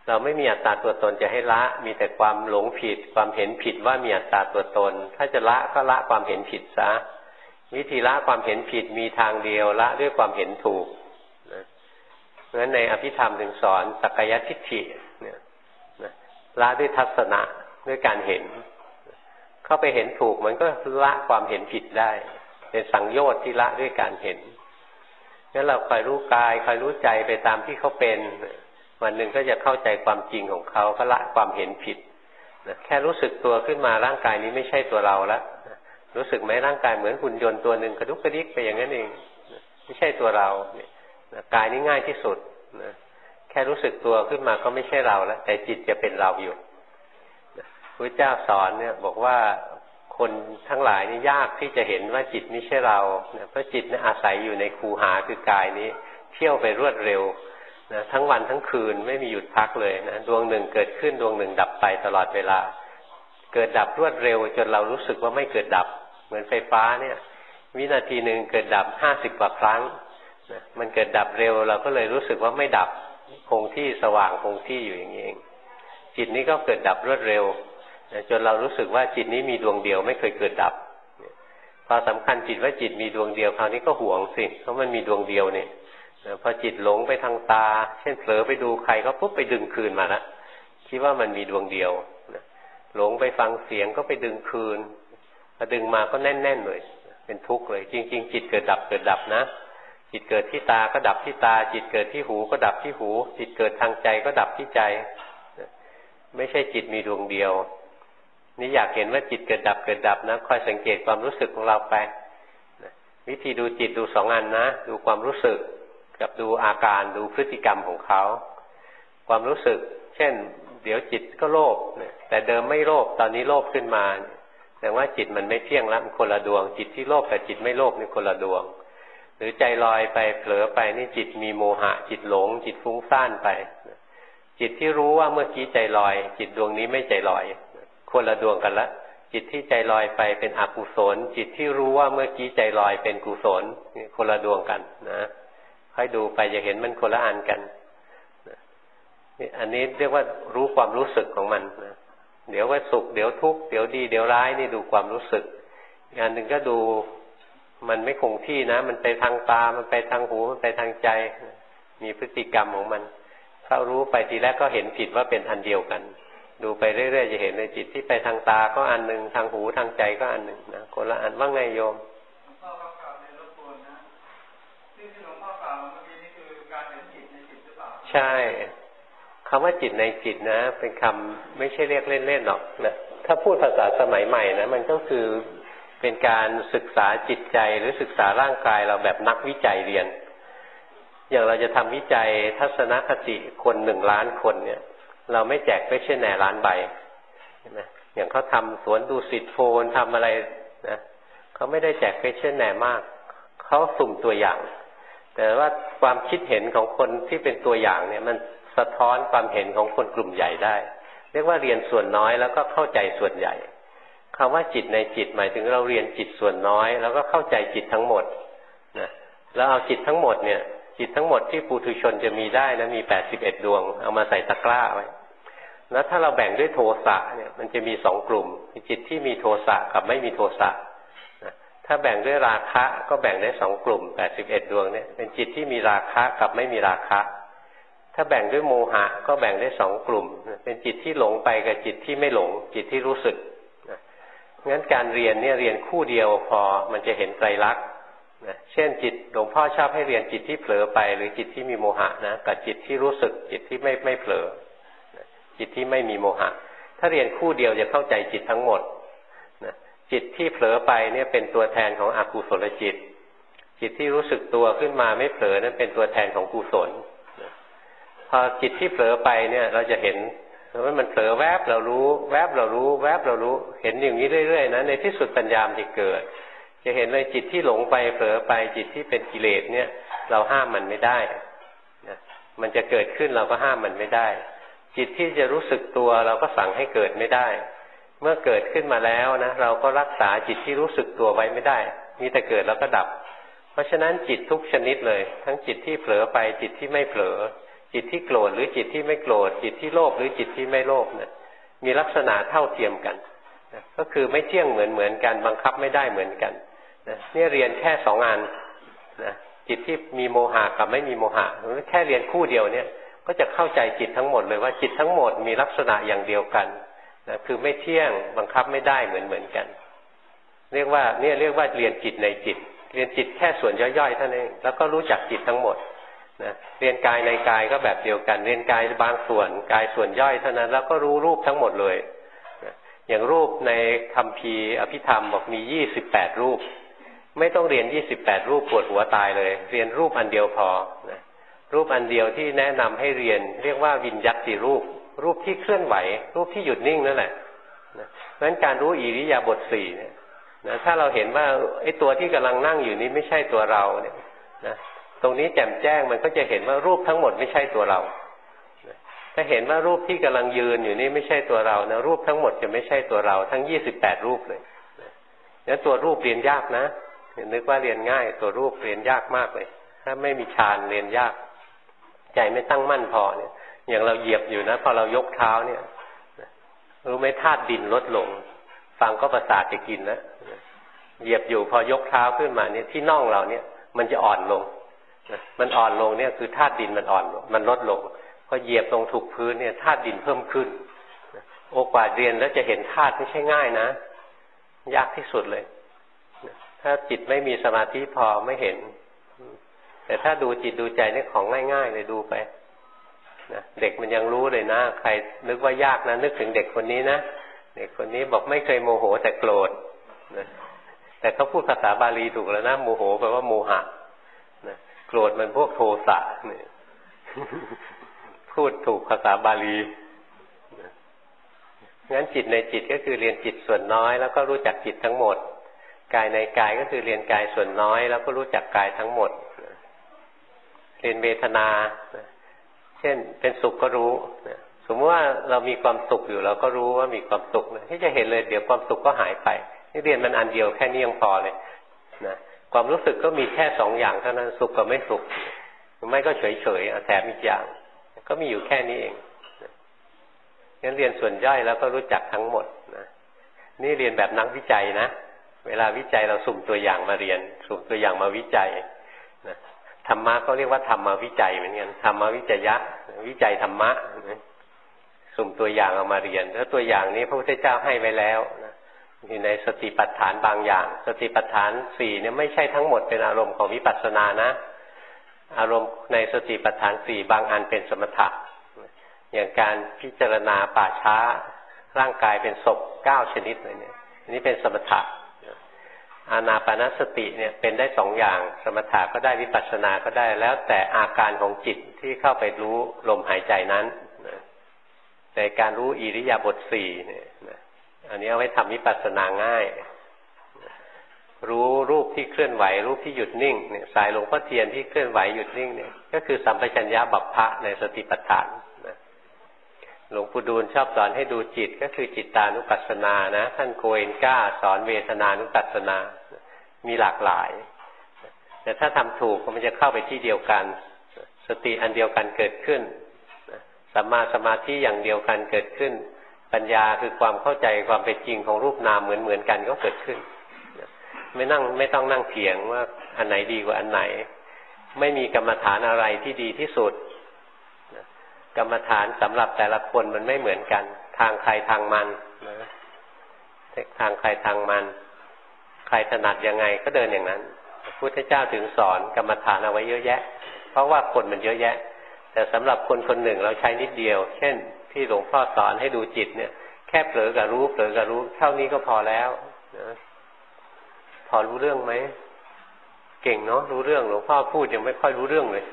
เราไม่มีอัตตาตัวตนจะให้ละมีแต่ความหลงผิดความเห็นผิดว่ามีอัตตาตัวตนถ้าจะละก็ละความเห็นผิดซะวิธีละความเห็นผิดมีทางเดียวละด้วยความเห็นถูกเพราะฉะนั้นในอภิธรรมถึงสอนสักกายทิฏฐิเนี่ยละด้วยทัศนะด้วยการเห็นเข้าไปเห็นถูกมันก็ละความเห็นผิดได้เป็นสังโยชน์ที่ละด้วยการเห็นงั้นเราคอยรู้กายคอยรู้ใจไปตามที่เขาเป็นวันหนึ่งก็จะเข้าใจความจริงของเขาก็ละความเห็นผิดแค่รู้สึกตัวขึ้นมาร่างกายนี้ไม่ใช่ตัวเราแล้วรู้สึกไหมร่างกายเหมือนหุ่นยนต์ตัวหนึ่งกระดุกกระดิกไปอย่างนั้นเองไม่ใช่ตัวเรากายนี้ง่ายที่สุดแค่รู้สึกตัวขึ้นมาก็ไม่ใช่เราแล้วแต่จิตจะเป็นเราอยู่พระเจ้าสอนเนี่ยบอกว่าคนทั้งหลายนี่ยากที่จะเห็นว่าจิตไม่ใช่เราเพราะจิตอาศัยอยู่ในคูหาคือกายนี้เที่ยวไปรวดเร็วทั้งวันทั้งคืนไม่มีหยุดพักเลยนะดวงหนึ่งเกิดขึ้นดวงหนึ่งดับไปตลอดเวลาเกิดดับรวดเร็วจนเรารู้สึกว่าไม่เกิดดับเหมือนไฟฟ้าเนี่ยวินาทีหนึ่งเกิดดับ50 กว่าครั้งมันเกิดดับเร็วเราก็เลยรู้สึกว่าไม่ดับคงที่สว่างคงที่อยู่อย่างนี้เองจิตนี้ก็เกิดดับรวดเร็วจนเรารู้สึกว่าจิตนี้มีดวงเดียวไม่เคยเกิดดับพอสำคัญจิตว่าจิตมีดวงเดียวคราวนี้ก็หวงสิเพราะมันมีดวงเดียวเนี่ยพอจิตหลงไปทางตาเช่นเผลอไปดูใครก็ปุ๊บไปดึงคืนมาละคิดว่ามันมีดวงเดียวหลงไปฟังเสียงก็ไปดึงคืนพอดึงมาก็แน่นๆเลยเป็นทุกข์เลยจริงๆจิตเกิดดับนะจิตเกิดที่ตาก็ดับที่ตาจิตเกิดที่หูก็ดับที่หูจิตเกิดทางใจก็ดับที่ใจไม่ใช่จิตมีดวงเดียวนี่อยากเห็นว่าจิตเกิดดับนะคอยสังเกตความรู้สึกของเราไปวิธีดูจิตดู2 อันนะดูความรู้สึกกับดูอาการดูพฤติกรรมของเขาความรู้สึกเช่นเดี๋ยวจิตก็โลภแต่เดิมไม่โลภตอนนี้โลภขึ้นมาแสดงว่าจิตมันไม่เที่ยงแล้วมันคนละดวงจิตที่โลภกับจิตไม่โลภนี่คนละดวงหรือใจลอยไปเผลอไปนี่จิตมีโมหะจิตหลงจิตฟุ้งซ่านไปจิตที่รู้ว่าเมื่อกี้ใจลอยจิตดวงนี้ไม่ใจลอยคนละดวงกันละจิตที่ใจลอยไปเป็นอกุศลจิตที่รู้ว่าเมื่อกี้ใจลอยเป็นกุศลคนละดวงกันนะค่อยดูไปจะเห็นมันคนละอันกันนี่อันนี้เรียกว่ารู้ความรู้สึกของมันนะเดี๋ยวว่าสุขเดี๋ยวทุกข์เดี๋ยวดีเดี๋ยวร้ายนี่ดูความรู้สึกอีกอันหนึ่งก็ดูมันไม่คงที่นะมันไปทางตามันไปทางหูมันไปทางใจมีพฤติกรรมของมันถ้ารู้ไปทีแรกก็เห็นผิดว่าเป็นอันเดียวกันดูไปเรื่อยๆจะเห็นในจิตที่ไปทางตาก็อันหนึ่งทางหูทางใจก็อันหนึ่งนะคนละอันว่าไงโยมใช่คำว่าจิตในจิตนะเป็นคำไม่ใช่เรียกเล่นๆหรอกนะถ้าพูดภาษาสมัยใหม่นะมันก็คือเป็นการศึกษาจิตใจหรือศึกษาร่างกายเราแบบนักวิจัยเรียนอย่างเราจะทำวิจัยทัศนคติคน1 ล้านคนเนี่ยเราไม่แจกเควสชั่นแนร์ล้านใบใช่ไหมอย่างเขาทำสวนดูสิตโพลทำอะไรนะเขาไม่ได้แจกเควสชั่นแนร์มากเขาสุ่มตัวอย่างแต่ว่าความคิดเห็นของคนที่เป็นตัวอย่างเนี่ยมันสะท้อนความเห็นของคนกลุ่มใหญ่ได้เรียกว่าเรียนส่วนน้อยแล้วก็เข้าใจส่วนใหญ่คำว่าจิตในจิตหมายถึงเราเรียนจิตส่วนน้อยแล้วก็เข้าใจจิตทั้งหมดนะแล้วเอาจิตทั้งหมดเนี่ยจิตทั้งหมดที่ปุถุชนจะมีได้นะมี81 ดวงเอามาใส่ตะกร้าไว้แล้วถ้าเราแบ่งด้วยโทสะเนี่ยมันจะมี2 กลุ่มจิตที่มีโทสะกับไม่มีโทสะถ้าแบ่งด้วยราคะก็แบ่งได้2 กลุ่ม81 ดวงเนี่ยเป็นจิตที่มีราคะกับไม่มีราคะถ้าแบ่งด้วยโมหะก็แบ่งได้2 กลุ่มเป็นจิตที่หลงไปกับจิตที่ไม่หลงจิตที่รู้สึกงั้นการเรียนเนี่ยเรียนคู่เดียวพอมันจะเห็นไตรลักษณ์เช่นจิตหลวงพ่อชอบให้เรียนจิตที่เผลอไปหรือจิตที่มีโมหะนะกับจิตที่รู้สึกจิตที่ไม่เผลอจิตที่ไม่มีโมหะถ้าเรียนคู่เดียวจะเข้าใจจิตทั้งหมดจิตที่เผลอไปเนี่ยเป็นตัวแทนของอกุศลจิตจิตที่รู้สึกตัวขึ้นมาไม่เผลอนั้นเป็นตัวแทนของกุศลพอจิตที่เผลอไปเนี่ยเราจะเห็นว่ามันเผลอแวบเรารู้แวบเรารู้แวบเรารู้เห็นอย่างนี้เรื่อยๆนะในที่สุดปัญญาจะเกิดจะเห็นเลยจิตที่หลงไปเผลอไปจิตที่เป็นกิเลสเนี่ยเราห้ามมันไม่ได้นะมันจะเกิดขึ้นเราก็ห้ามมันไม่ได้จิตที่จะรู้สึกตัวเราก็สั่งให้เกิดไม่ได้เมื่อเกิดขึ้นมาแล้วนะเราก็รักษาจิตที่รู้สึกตัวไว้ไม่ได้มีแต่เกิดแล้วก็ดับเพราะฉะนั้นจิตทุกชนิดเลยทั้งจิตที่เผลอไปจิตที่ไม่เผลอจิตที่โกรธหรือจิตที่ไม่โกรธจิตที่โลภหรือจิตที่ไม่โลภเนี่ยมีลักษณะเท่าเทียมกันก็คือไม่เที่ยงเหมือนกันบังคับไม่ได้เหมือนกันนี่เรียนแค่2 อันนะจิตที่มีโมหะกับไม่มีโมหะแค่เรียนคู่เดียวเนี่ยก็จะเข้าใจจิตทั้งหมดเลยว่าจิตทั้งหมดมีลักษณะอย่างเดียวกันนะคือไม่เที่ยงบังคับไม่ได้เหมือนกันเรียกว่าเรียนจิตในจิตเรียนจิตแค่ส่วนย่อยๆเท่านั้นเองแล้วก็รู้จักจิตทั้งหมดนะเรียนกายในกายก็แบบเดียวกันเรียนกายบางส่วนกายส่วนย่อยเท่านั้นแล้วก็รู้รูปทั้งหมดเลยนะอย่างรูปในคัมภีร์อภิธรรมบอกมี28รูปไม่ต้องเรียน28รูปปวดหัวตายเลยเรียนรูปอันเดียวพอนะรูปอันเดียวที่แนะนำให้เรียนเรียกว่าวิญญัติรูปรูปที่เคลื่อนไหวรูปที่หยุดนิ่งนั่นแหละนะเพราะฉะนั้นการรู้อิริยาบถ4เนี่ยนะถ้าเราเห็นว่าไอ้ตัวที่กำลังนั่งอยู่นี้ไม่ใช่ตัวเราเนี่ยนะตรงนี้แจ่มแจ้งมันก็จะเห็นว่ารูปทั้งหมดไม่ใช่ตัวเรานะถ้าเห็นว่ารูปที่กำลังยืนอยู่นี้ไม่ใช่ตัวเรานะรูปทั้งหมดจะไม่ใช่ตัวเราทั้ง28รูปเลยนะตัวรูปเรียนยากนะนึกว่าเรียนง่ายตัวรูปเรียนยากมากเลยถ้าไม่มีฌานเรียนยากใจไม่ตั้งมั่นพอเนี่ยอย่างเราเหยียบอยู่นะพอเรายกเท้าเนี่ยรู้ไหมธาตุดินลดลงฟังก็ประสาทจะกินแล้วเหยียบอยู่พอยกเท้าขึ้นมาเนี่ยที่น่องเราเนี่ยมันจะอ่อนลงมันอ่อนลงเนี่ยคือธาตุดินมันอ่อนลงมันลดลงพอเหยียบตรงถูกพื้นเนี่ยธาตุดินเพิ่มขึ้นโอกว่าเรียนแล้วจะเห็นธาตุไม่ใช่ง่ายนะยากที่สุดเลยถ้าจิตไม่มีสมาธิพอไม่เห็นแต่ถ้าดูจิตดูใจนี่ของง่ายๆเลยดูไปนะเด็กมันยังรู้เลยนะใครนึกว่ายากนะนึกถึงเด็กคนนี้นะเด็กคนนี้บอกไม่เคยโมโหแต่โกรธนะแต่เขาพูดภาษาบาลีถูกแล้วนะโมโหแปลว่าโมหะนะโกรธมันพวกโทสะเนี่ย พูดถูกภาษาบาลีนะงั้นจิตในจิตก็คือเรียนจิตส่วนน้อยแล้วก็รู้จักจิตทั้งหมดกายในกายก็คือเรียนกายส่วนน้อยแล้วก็รู้จักกายทั้งหมดเรียนเวทนาเช่นเป็นสุขก็รู้สมมติว่าเรามีความสุขอยู่เราก็รู้ว่ามีความสุขที่จะเห็นเลยเดี๋ยวความสุขก็หายไปนี่เรียนมันอันเดียวแค่นี้ยังพอเลยนะความรู้สึกก็มีแค่2 อย่างเท่านั้นสุขกับไม่สุขไม่ก็เฉยๆแถมอีกอย่างก็มีอยู่แค่นี้เองงั้นเรียนส่วนย่อยแล้วก็รู้จักทั้งหมดนะนี่เรียนแบบนักวิจัยนะเวลาวิจัยเราสุ่มตัวอย่างมาเรียนสุ่มตัวอย่างมาวิจัยนะธรรมะก็เรียกว่าธรรมวิจัยเหมือนกันธรรมวิจยะวิจัยธรรมะสุ่มตัวอย่างเอามาเรียนแล้วตัวอย่างนี้พระพุทธเจ้าให้ไว้แล้วนะอยู่ในสติปัฏฐานบางอย่างสติปัฏฐาน4เนี่ยไม่ใช่ทั้งหมดเป็นอารมณ์ของวิปัสสนานะอารมณ์ในสติปัฏฐาน4บางอันเป็นสมถะอย่างการพิจารณาป่าช้าร่างกายเป็นศพ9ชนิดเลยเนี่ยอันนี้เป็นสมถะอานาปานสติเนี่ยเป็นได้2อย่างสมถะก็ได้วิปัสสนาก็ได้แล้วแต่อาการของจิตที่เข้าไปรู้ลมหายใจนั้นแต่การรู้อิริยาบถ4เนี่ยอันนี้เอาไว้ทำวิปัสสนาง่ายรู้รูปที่เคลื่อนไหวรูปที่หยุดนิ่งเนี่ยสายหลวงพ่อเทียนที่เคลื่อนไหวหยุดนิ่งเนี่ยก็คือสัมปชัญญะบัพพะในสติปัฏฐานหลวงปู่ดูลชอบสอนให้ดูจิตก็คือจิตตานุปัสสนานะท่านโกเอนก้าสอนเวทนานุปัสสนามีหลากหลายแต่ถ้าทำถูกมันจะเข้าไปที่เดียวกันสติอันเดียวกันเกิดขึ้นสัมมาสมาธิอย่างเดียวกันเกิดขึ้นปัญญาคือความเข้าใจความเป็นจริงของรูปนามเหมือนกันก็เกิดขึ้นไม่ต้องนั่งเถียงว่าอันไหนดีกว่าอันไหนไม่มีกรรมฐานอะไรที่ดีที่สุดกรรมฐานสำหรับแต่ละคนมันไม่เหมือนกันทางใครทางมันนะทางใครทางมันใครถนัดยังไงก็เดินอย่างนั้นพระพุทธเจ้าถึงสอนกรรมฐานเอาไว้เยอะแยะเพราะว่าคนมันเยอะแยะแต่สำหรับคนคนหนึ่งเราใช้นิดเดียวเช่นที่หลวงพ่อสอนให้ดูจิตเนี่ยแค่เผลอกับรู้เผลอกับรู้เท่านี้ก็พอแล้วนะพอรู้เรื่องไหมเก่งเนาะรู้เรื่องหลวงพ่อพูดยังไม่ค่อยรู้เรื่องเลย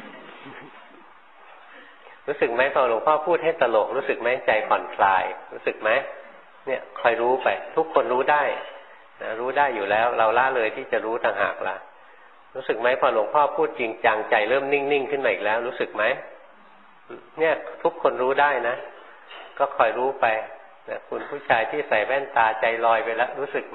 รู้สึกไหมพอหลวงพ่อพูดให้ตลกรู้สึกไหมใจผ่อนคลายรู้สึกไหมเนี่ยคอยรู้ไปทุกคนรู้ได้นะรู้ได้อยู่แล้วเราละเลยที่จะรู้ต่างหากล่ะรู้สึกไหมพอหลวงพ่อพูดจริงจังใจเริ่มนิ่งๆขึ้นมาอีกแล้วรู้สึกไหมเนี่ยทุกคนรู้ได้นะก็คอยรู้ไปนะคุณผู้ชายที่ใส่แว่นตาใจลอยไปแล้วรู้สึกไหม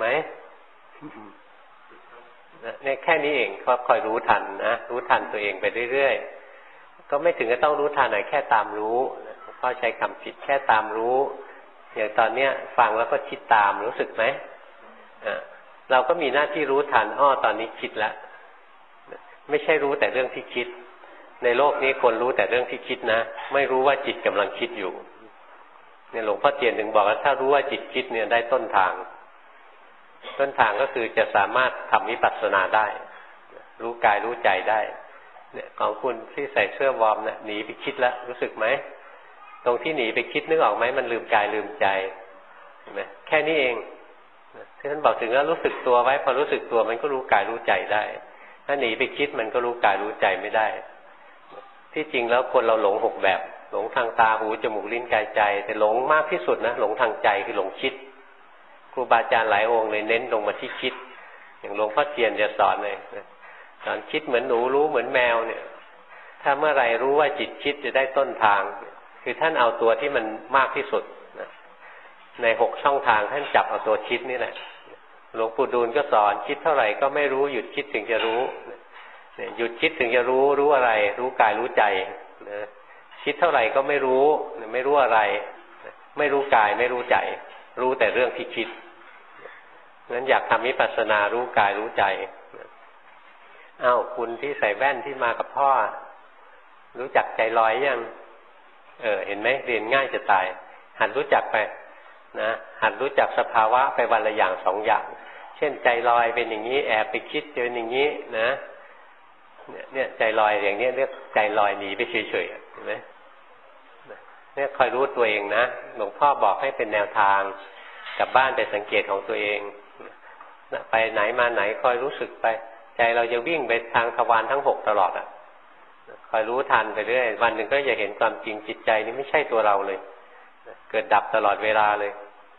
เนี่ยแค่นี้เองก็คอยรู้ทันนะรู้ทันตัวเองไปเรื่อยๆก็ไม่ถึงจะต้องรู้ทันแค่ตามรู้พ่อใช้คำผิดแค่ตามรู้อย่างตอนเนี้ยฟังแล้วก็คิดตามรู้สึกไหมเราก็มีหน้าที่รู้ทันตอนนี้คิดแล้วไม่ใช่รู้แต่เรื่องที่คิดในโลกนี้คนรู้แต่เรื่องที่คิดนะไม่รู้ว่าจิตกำลังคิดอยู่เนี่ยหลวงพ่อเทียนถึงบอกว่าถ้ารู้ว่าจิตคิดเนี่ยได้ต้นทางก็คือจะสามารถทำวิปัสสนาได้รู้กายรู้ใจได้เนี่ยของคุณที่ใส่เสื้อวอร์มเนี่ยหนีไปคิดแล้วรู้สึกไหมตรงที่หนีไปคิดนึกออกไหมมันลืมกายลืมใจเห็นไหมแค่นี้เองที่ท่านบอกถึงแล้วรู้สึกตัวไว้พอรู้สึกตัวมันก็รู้กายรู้ใจได้ถ้าหนีไปคิดมันก็รู้กายรู้ใจไม่ได้ที่จริงแล้วคนเราหลง6แบบหลงทางตาหูจมูกลิ้นกายใจแต่หลงมากที่สุดนะหลงทางใจคือหลงคิดครูบาอาจารย์หลายองค์เลยเน้นลงมาที่คิดอย่างหลวงพ่อเทียนจะสอนเลยสอนคิดเหมือนหนูรู้เหมือนแมวเนี่ยถ้าเมื่อไรรู้ว่าจิตคิดจะได้ต้นทางคือท่านเอาตัวที่มันมากที่สุดใน6ช่องทางท่านจับเอาตัวคิดนี่แหละหลวงปู่ดูลก็สอนคิดเท่าไหร่ก็ไม่รู้หยุดคิดถึงจะรู้หยุดคิดถึงจะรู้อะไรรู้กายรู้ใจคิดเท่าไหร่ก็ไม่รู้อะไรไม่รู้กายไม่รู้ใจรู้แต่เรื่องที่คิดงั้นอยากทำวิปัสสนารู้กายรู้ใจคุณที่ใส่แว่นที่มากับพ่อรู้จักใจลอยยังเห็นไหมเรียนง่ายจะตายหัดรู้จักไปนะหัดรู้จักสภาวะไปวันละอย่าง2อย่างเช่นใจลอยเป็นอย่างนี้แอบไปคิดเจออย่างนี้นะเนี่ยใจลอยอย่างนี้เรียกใจลอยหนีไปเฉยๆเห็นไหมเนี่ยคอยรู้ตัวเองนะหลวงพ่อบอกให้เป็นแนวทางกลับบ้านไปสังเกตของตัวเองไปไหนมาไหนคอยรู้สึกไปใจเราจะวิ่งไปทางทวารทั้ง6ตลอดคอยรู้ทันไปเรื่อยวันหนึ่งก็จะเห็นความจริงจิตใจนี้ไม่ใช่ตัวเราเลยเกิดดับตลอดเวลาเลย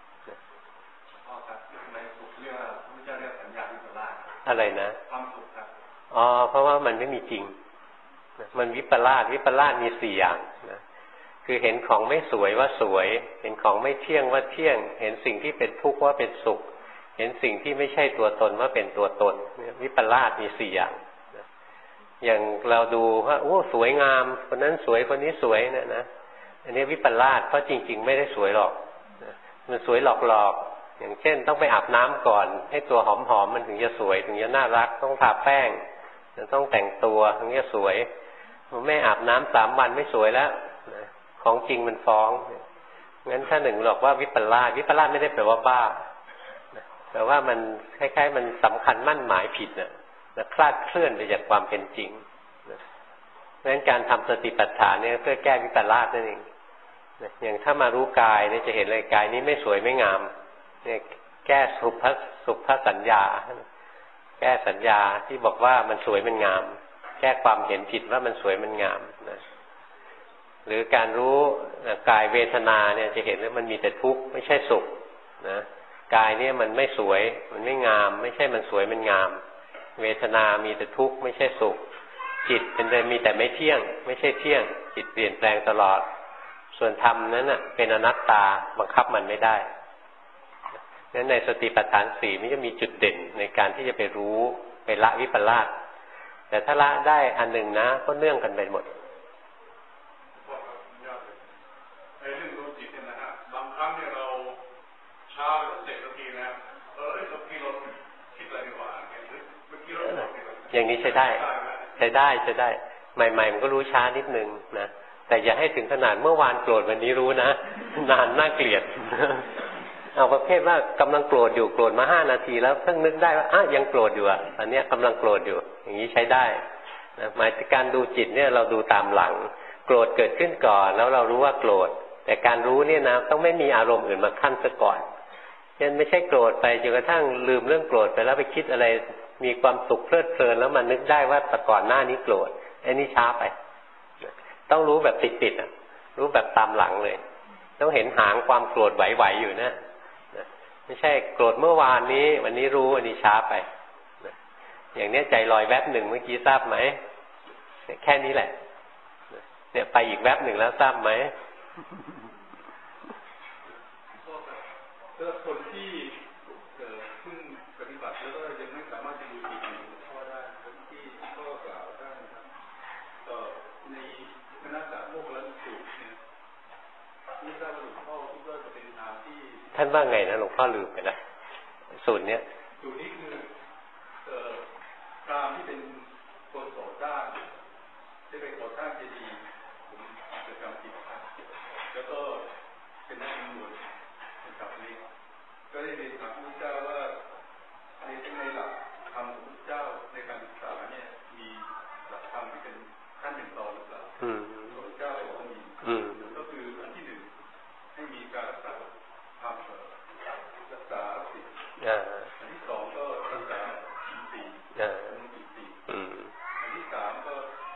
อะไรนะเพราะว่ามันไม่มีจริงมันวิปลาสมี4อย่างนะคือเห็นของไม่สวยว่าสวยเห็นของไม่เที่ยงว่าเที่ยงเห็นสิ่งที่เป็นทุกข์ว่าเป็นสุขเห็นสิ่งที่ไม่ใช่ตัวตนว่าเป็นตัวตนวิปลาสมี4อย่างอย่างเราดูว่าโอ้สวยงามคนนั้นสวยคนนี้สวยเนี่ยนะอันนี้วิปลาสเพราะจริงๆไม่ได้สวยหรอกมันสวยหลอกๆอย่างเช่นต้องไปอาบน้ำก่อนให้ตัวหอมๆมันถึงจะสวยถึงจะน่ารักต้องทาแป้งต้องแต่งตัวถึงจะสวยไม่อาบน้ำ3 วันไม่สวยแล้วของจริงมันฟ้องงั้นถ้าหนึ่งบอกว่าวิปลาสไม่ได้แปลว่าบ้าแต่ว่ามันคล้ายๆมันสำคัญมั่นหมายผิดนะคลาดเคลื่อนไปจากความเป็นจริงเพราะฉะนั้นการทำสติปัฏฐานเนี่ยเพื่อแก้วิปลาสนั่นเองอย่างถ้ามารู้กายเนี่ยจะเห็นเลยกายนี้ไม่สวยไม่งามเนี่ยแก้สุภสัญญาแก้สัญญาที่บอกว่ามันสวยมันงามแก้ความเห็นผิดว่ามันสวยมันงามนะหรือการรู้กายเวทนาเนี่ยจะเห็นว่ามันมีแต่ทุกข์ไม่ใช่สุขนะกายเนี่ยมันไม่สวยมันไม่งามไม่ใช่มันสวยมันงามเวทนามีแต่ทุกข์ไม่ใช่สุขจิตเป็นแต่มีแต่ไม่เที่ยงไม่ใช่เที่ยงจิตเปลี่ยนแปลงตลอดส่วนธรรมนั้นน่ะเป็นอนัตตาบังคับมันไม่ได้งั้นในสติปัฏฐาน4มันจะมีจุดเด่นในการที่จะไปรู้ไปละวิปลาสแต่ถ้าละได้อันหนึ่งนะก็เนื่องกันไปหมดในเรื่องรู้จิตเนี่ยนะฮะบางครั้งเนี่ยเราช้าแล้วเสร็จทีนะเราคิดอะไรดีกว่าเมื่อกี้เราอย่างนี้ใช้ได้ใหม่ๆมันก็รู้ช้านิดนึงนะแต่อย่าให้ถึงขนาดเมื่อวานโกรธวันนี้รู้นะนานน่าเกลียดเอาประเภทว่ากำลังโกรธอยู่โกรธมา5 นาทีแล้วเพิ่งนึกได้ว่ายังโกรธอยู่ตอนนี้กำลังโกรธอยู่อย่างนี้ใช้ได้นะหมายถึงการดูจิตเนี่ยเราดูตามหลังโกรธเกิดขึ้นก่อนแล้วเรารู้ว่าโกรธแต่การรู้เนี่ยนะต้องไม่มีอารมณ์อื่นมาขั้นซะก่อนเช่นไม่ใช่โกรธไปจนกระทั่งลืมเรื่องโกรธไปแล้วไปคิดอะไรมีความสุขเพลิดเพลินแล้วมันนึกได้ว่าแต่ก่อนหน้านี้โกรธไอ้นี่ช้าไปต้องรู้แบบติดๆรู้แบบตามหลังเลยต้องเห็นหางความโกรธไหวๆอยู่นะไม่ใช่โกรธเมื่อวานนี้วันนี้รู้อันนี้ช้าไปอย่างนี้ใจลอยแวบหนึ่งเมื่อกี้ทราบไหมแค่นี้แหละเนี่ยไปอีกแวบหนึ่งแล้วทราบไหมถ้าคนที่เพิ่งปฏิบัติแล้วก็ยังไม่สามารถจะดูจิตของพ่อได้คนที่พ่อกล่าวได้นะครับในานว่าไงนะหลวงพ่อลืมไปนะสูตรเนี้ยสูตรนี้คือการที่เป็นคนก่อสร้างที่เป็นก่อสร้างเจดีย์ผมจะจำผิดแล้วก็เป็นนักบุญนะครับนี้ก็ได้เรียนถามพระเจ้าว่าในหลักธรรมของพระเจ้าในการศึกษาเนี่ยมีหลักธรรมที่เป็นขั้นหนึ่งต่อหรือเปล่าพระเจ้าบอกว่ามีก็คืออันที่หนึ่งให้มีการรักษาธรรมรักษาศีลอันที่สองก็รักษาอินทรีย์อันที่สามก็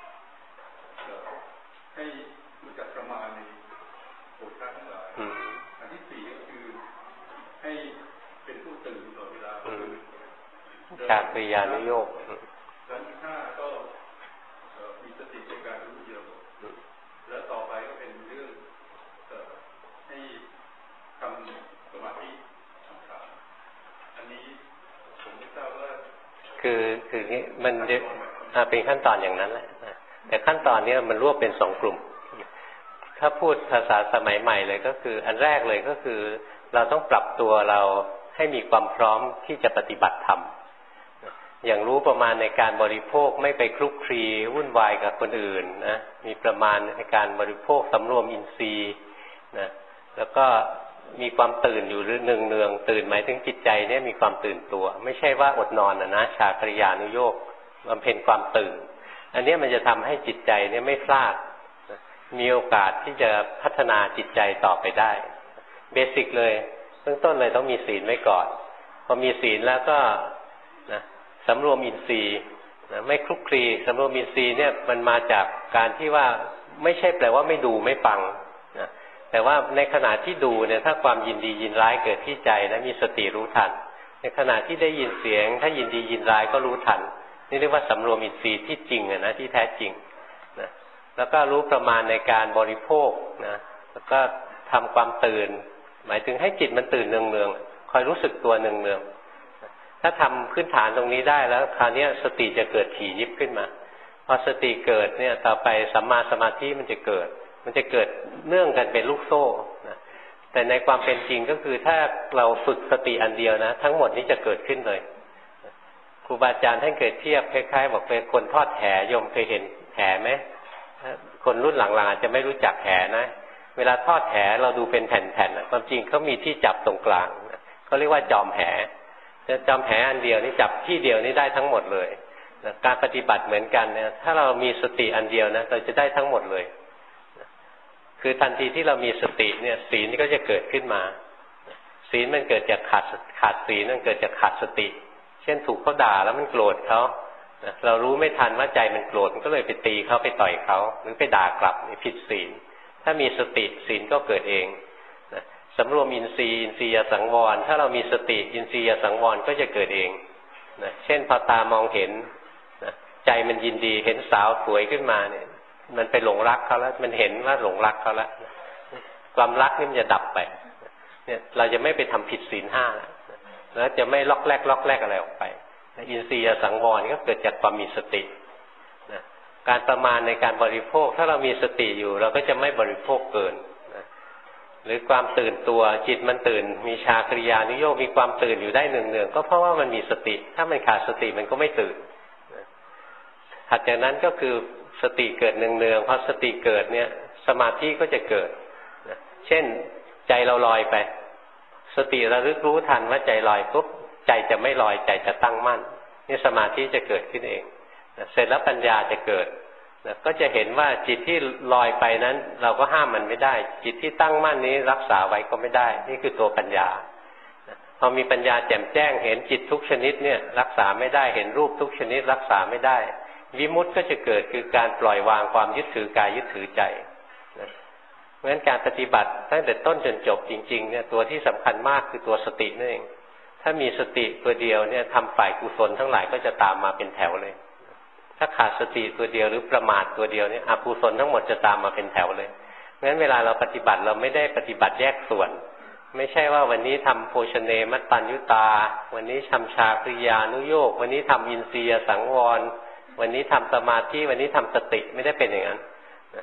ให้รู้จักประมาณในโภชนาทั้งหลายอันที่สี่ก็คือให้เป็นผู้ตื่นตลอดเวลาจากปริยานุโยคอันที่ห้าก็มีสติในการรู้เดียวแล้วต่อไปก็เป็นเรื่องให้ทำสมาธิต่างๆอันนี้ผมไม่ทราบว่าคือนี้มันเป็นขั้นตอนอย่างนั้นแหละแต่ขั้นตอนนี้มันรวบเป็น2กลุ่มถ้าพูดภาษาสมัยใหม่เลยก็คืออันแรกเลยก็คือเราต้องปรับตัวเราให้มีความพร้อมที่จะปฏิบัติธรรมอย่างรู้ประมาณในการบริโภคไม่ไปคลุกคลีวุ่นวายกับคนอื่นนะมีประมาณในการบริโภคสำรวมอินทรีย์นะแล้วก็มีความตื่นอยู่หรือเนืองตื่นหมายถึงจิตใจเนี่ยมีความตื่นตัวไม่ใช่ว่าอดนอนนะชาคริยานุโยคบำเพ็ญความตื่นอันนี้มันจะทำให้จิตใจเนี่ยไม่พลาดมีโอกาสที่จะพัฒนาจิตใจต่อไปได้เบสิกเลยเบื้องต้นเลยต้องมีศีลไว้ก่อนพอมีศีลแล้วก็นะสำรวมอินทรีย์นะไม่คลุกคลีสำรวมอินทรีย์เนี่ยมันมาจากการที่ว่าไม่ใช่แปลว่าไม่ดูไม่ฟังนะแต่ว่าในขณะที่ดูเนี่ยถ้าความยินดียินร้ายเกิดที่ใจนะมีสติรู้ทันในขณะที่ได้ยินเสียงถ้ายินดียินร้ายก็รู้ทันนี่เรียกว่าสำรวมอินทรีย์ที่จริงนะที่แท้จริงนะแล้วก็รู้ประมาณในการบริโภคนะแล้วก็ทำความตื่นหมายถึงให้จิตมันตื่นเนืองๆคอยรู้สึกตัวเนืองๆถ้าทำพื้นฐานตรงนี้ได้แล้วคราวนี้สติจะเกิดถี่ยิบขึ้นมาพอสติเกิดเนี่ยต่อไปสัมมาสมาธิมันจะเกิดเนื่องกันเป็นลูกโซ่นะแต่ในความเป็นจริงก็คือถ้าเราฝึกสติอันเดียวนะทั้งหมดนี้จะเกิดขึ้นเลยครูบาอาจารย์ท่านเคยเทียบคล้ายๆบอกเป็นคนทอดแหโยมเคยเห็นแหไหมคนรุ่นหลังๆอาจจะไม่รู้จักแหนะเวลาทอดแหเราดูเป็นแผ่นๆความจริงเขามีที่จับตรงกลางเขาเรียกว่าจอมแหจอมแหอันเดียวนี่จับที่เดียวนี่ได้ทั้งหมดเลยการปฏิบัติเหมือนกันเนี่ยถ้าเรามีสติอันเดียวนะเราจะได้ทั้งหมดเลยคือทันทีที่เรามีสติเนี่ยศีลก็จะเกิดขึ้นมาศีลมันเกิดจากขาดศีลมันเกิดจากขาดสติเช่นถูกเขาด่าแล้วมันโกรธเขาเรารู้ไม่ทันว่าใจมันโกรธมันก็เลยไปตีเขาไปต่อยเขาหรือไปด่ากลับนี่ผิดศีลถ้ามีสติศีลก็เกิดเองสำรวมอินทรีย์สังวรถ้าเรามีสติอินทรีย์สังวรก็จะเกิดเองเช่นพอตามองเห็นใจมันยินดีเห็นสาวสวยขึ้นมาเนี่ยมันไปหลงรักเขาแล้วมันเห็นว่าหลงรักเขาแล้วความรักนี่มันจะดับไปเนี่ยเราจะไม่ไปทำผิดศีลห้าแล้วจะไม่ล็อกแรกอะไรออกไปอินทรีย์สังวรก็เกิดจากความมีสติการประมาณในการบริโภคถ้าเรามีสติอยู่เราก็จะไม่บริโภคเกินหรือความตื่นตัวจิตมันตื่นมีชาคริยานุโยคมีความตื่นอยู่ได้เนืองๆก็เพราะว่ามันมีสติถ้ามันขาดสติมันก็ไม่ตื่นถัดจากนั้นก็คือสติเกิดเนืองๆพอสติเกิดเนี่ยสมาธิก็จะเกิดเช่นใจเราลอยไปสติระลึกรู้ทันว่าใจลอยปุ๊บใจจะไม่ลอยใจจะตั้งมั่นนี่สมาธิจะเกิดขึ้นเองเสร็จแล้วปัญญาจะเกิดก็จะเห็นว่าจิตที่ลอยไปนั้นเราก็ห้ามมันไม่ได้จิตที่ตั้งมั่นนี้รักษาไว้ก็ไม่ได้นี่คือตัวปัญญาพอมีปัญญาแจ่มแจ้งเห็นจิตทุกชนิดเนี่ยรักษาไม่ได้เห็นรูปทุกชนิดรักษาไม่ได้วิมุตติก็จะเกิดคือการปล่อยวางความยึดถือกายยึดถือใจเพราะฉะนั้นการปฏิบัติตั้งแต่ต้นจนจบจริงๆเนี่ยตัวที่สำคัญมากคือตัวสตินั่นเองถ้ามีสติตัวเดียวเนี่ยทำฝ่ายกุศลทั้งหลายก็จะตามมาเป็นแถวเลยถ้าขาดสติตัวเดียวหรือประมาทตัวเดียวเนี่ยอกุศลทั้งหมดจะตามมาเป็นแถวเลยเพราะฉะนั้นเวลาเราปฏิบัติเราไม่ได้ปฏิบัติแยกส่วนไม่ใช่ว่าวันนี้ทำโภชเนมัตตัญญุตาวันนี้ทำชาคริยานุโยควันนี้ทำอินทรียสังวรวันนี้ทำสมาธิวันนี้ทำสติไม่ได้เป็นอย่างนั้น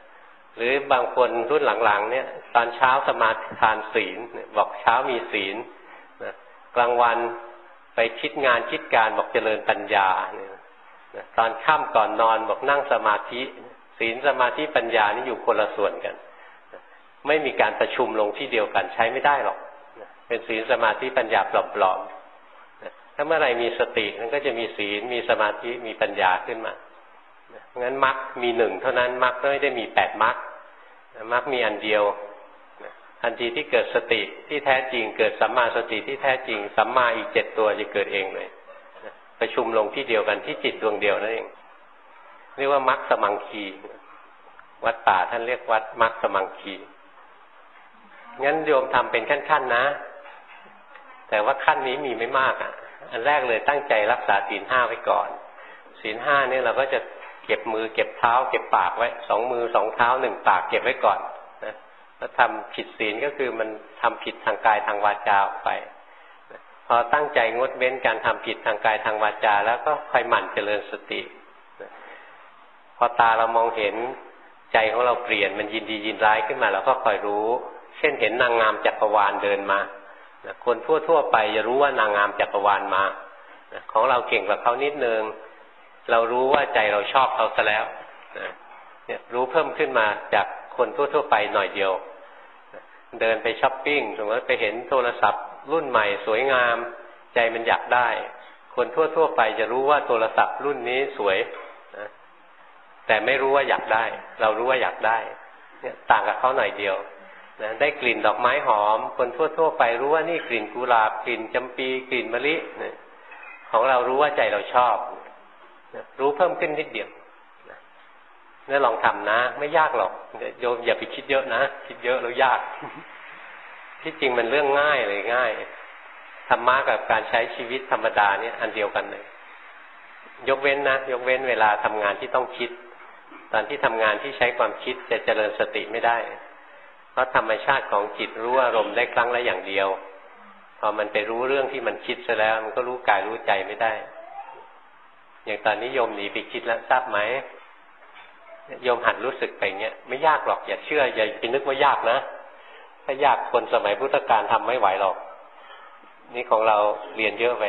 หรือบางคนรุ่นหลังๆเนี่ยตอนเช้าสมาทานศีลบอกเช้ามีศีลนะกลางวันไปคิดงานคิดการบอกเจริญปัญญาเนี่ยนะตอนค่ำก่อนนอนบอกนั่งสมาธิศีลสมาธิปัญญานี่อยู่คนละส่วนกันนะไม่มีการประชุมลงที่เดียวกันใช้ไม่ได้หรอกนะเป็นศีลสมาธิปัญญาปลอมๆนะถ้าเมื่อไหร่มีสติมันก็จะมีศีลมีสมาธิมีปัญญาขึ้นมางั้นมรรคมีหนึ่งเท่านั้นมรรคไม่ได้มี8มรรคมรรคมีอันเดียวทันทีที่เกิดสติที่แท้จริงเกิดสัมมาสติที่แท้จริงสัมมาอีก7ตัวจะเกิดเองเลยประชุมลงที่เดียวกันที่จิตดวงเดียวนั่นเองเรียกว่ามรรคสมังคีวัดป่าท่านเรียกวัดมรรคสมังคีงั้นโยมทำเป็นขั้นๆนะแต่ว่าขั้นนี้มีไม่มากอันแรกเลยตั้งใจรักษาศีล5ไว้ก่อนศีล5เนี่ยเราก็จะเก็บมือเก็บเท้าเก็บปากไว้2มือ2เท้า1ปากเก็บไว้ก่อนนะถ้าทำผิดศีลก็คือมันทำผิดทางกายทางวาจาออกไปนะพอตั้งใจงดเว้นการทำผิดทางกายทางวาจาแล้วก็ค่อยหมั่นเจริญสตินะพอตาเรามองเห็นใจของเราเปลี่ยนมันยินดียินร้ายขึ้นมาเราก็คอยรู้เช่นเห็นนางงามจักรวาลเดินมานะคนทั่วๆไปจะรู้ว่านางงามจักรวาลมานะของเราเก่งกว่าเขานิดนึงเรารู้ว่าใจเราชอบเขาซะแล้วเนี่ยรู้เพิ่มขึ้นมาจากคนทั่วๆไปหน่อยเดียวเดินไปช้อปปิ้งสมมติไปเห็นโทรศัพท์รุ่นใหม่สวยงามใจมันอยากได้คนทั่วๆไปจะรู้ว่าโทรศัพท์รุ่นนี้สวยนะแต่ไม่รู้ว่าอยากได้เรารู้ว่าอยากได้เนี่ยต่างกับเขาหน่อยเดียวนะได้กลิ่นดอกไม้หอมคนทั่วๆไปรู้ว่านี่กลิ่นกุหลาบกลิ่นจำปีกลิ่นมะลินะของเรารู้ว่าใจเราชอบรู้เพิ่มขึ้นนิดเดียวนี่ลองทำนะไม่ยากหรอกโยมอย่าไปคิดเยอะนะคิดเยอะแล้วยากที่จริงมันเรื่องง่ายเลยง่ายธรรมะกับการใช้ชีวิตธรรมดาเนี่ยอันเดียวกันเลยยกเว้นนะยกเว้นเวลาทำงานที่ต้องคิดตอนที่ทำงานที่ใช้ความคิดจะเจริญสติไม่ได้เพราะธรรมชาติของจิตรู้อารมณ์ได้ครั้งละอย่างเดียวพอมันไปรู้เรื่องที่มันคิดซะแล้วมันก็รู้กายรู้ใจไม่ได้อย่างตอนนี้โยมหนีไปคิดแล้วทราบไหมโยมหัดรู้สึกไปเงี้ยไม่ยากหรอกอย่าเชื่ออย่าไปนึกว่ายากนะถ้ายากคนสมัยพุทธกาลทำไม่ไหวหรอกนี่ของเราเรียนเยอะไป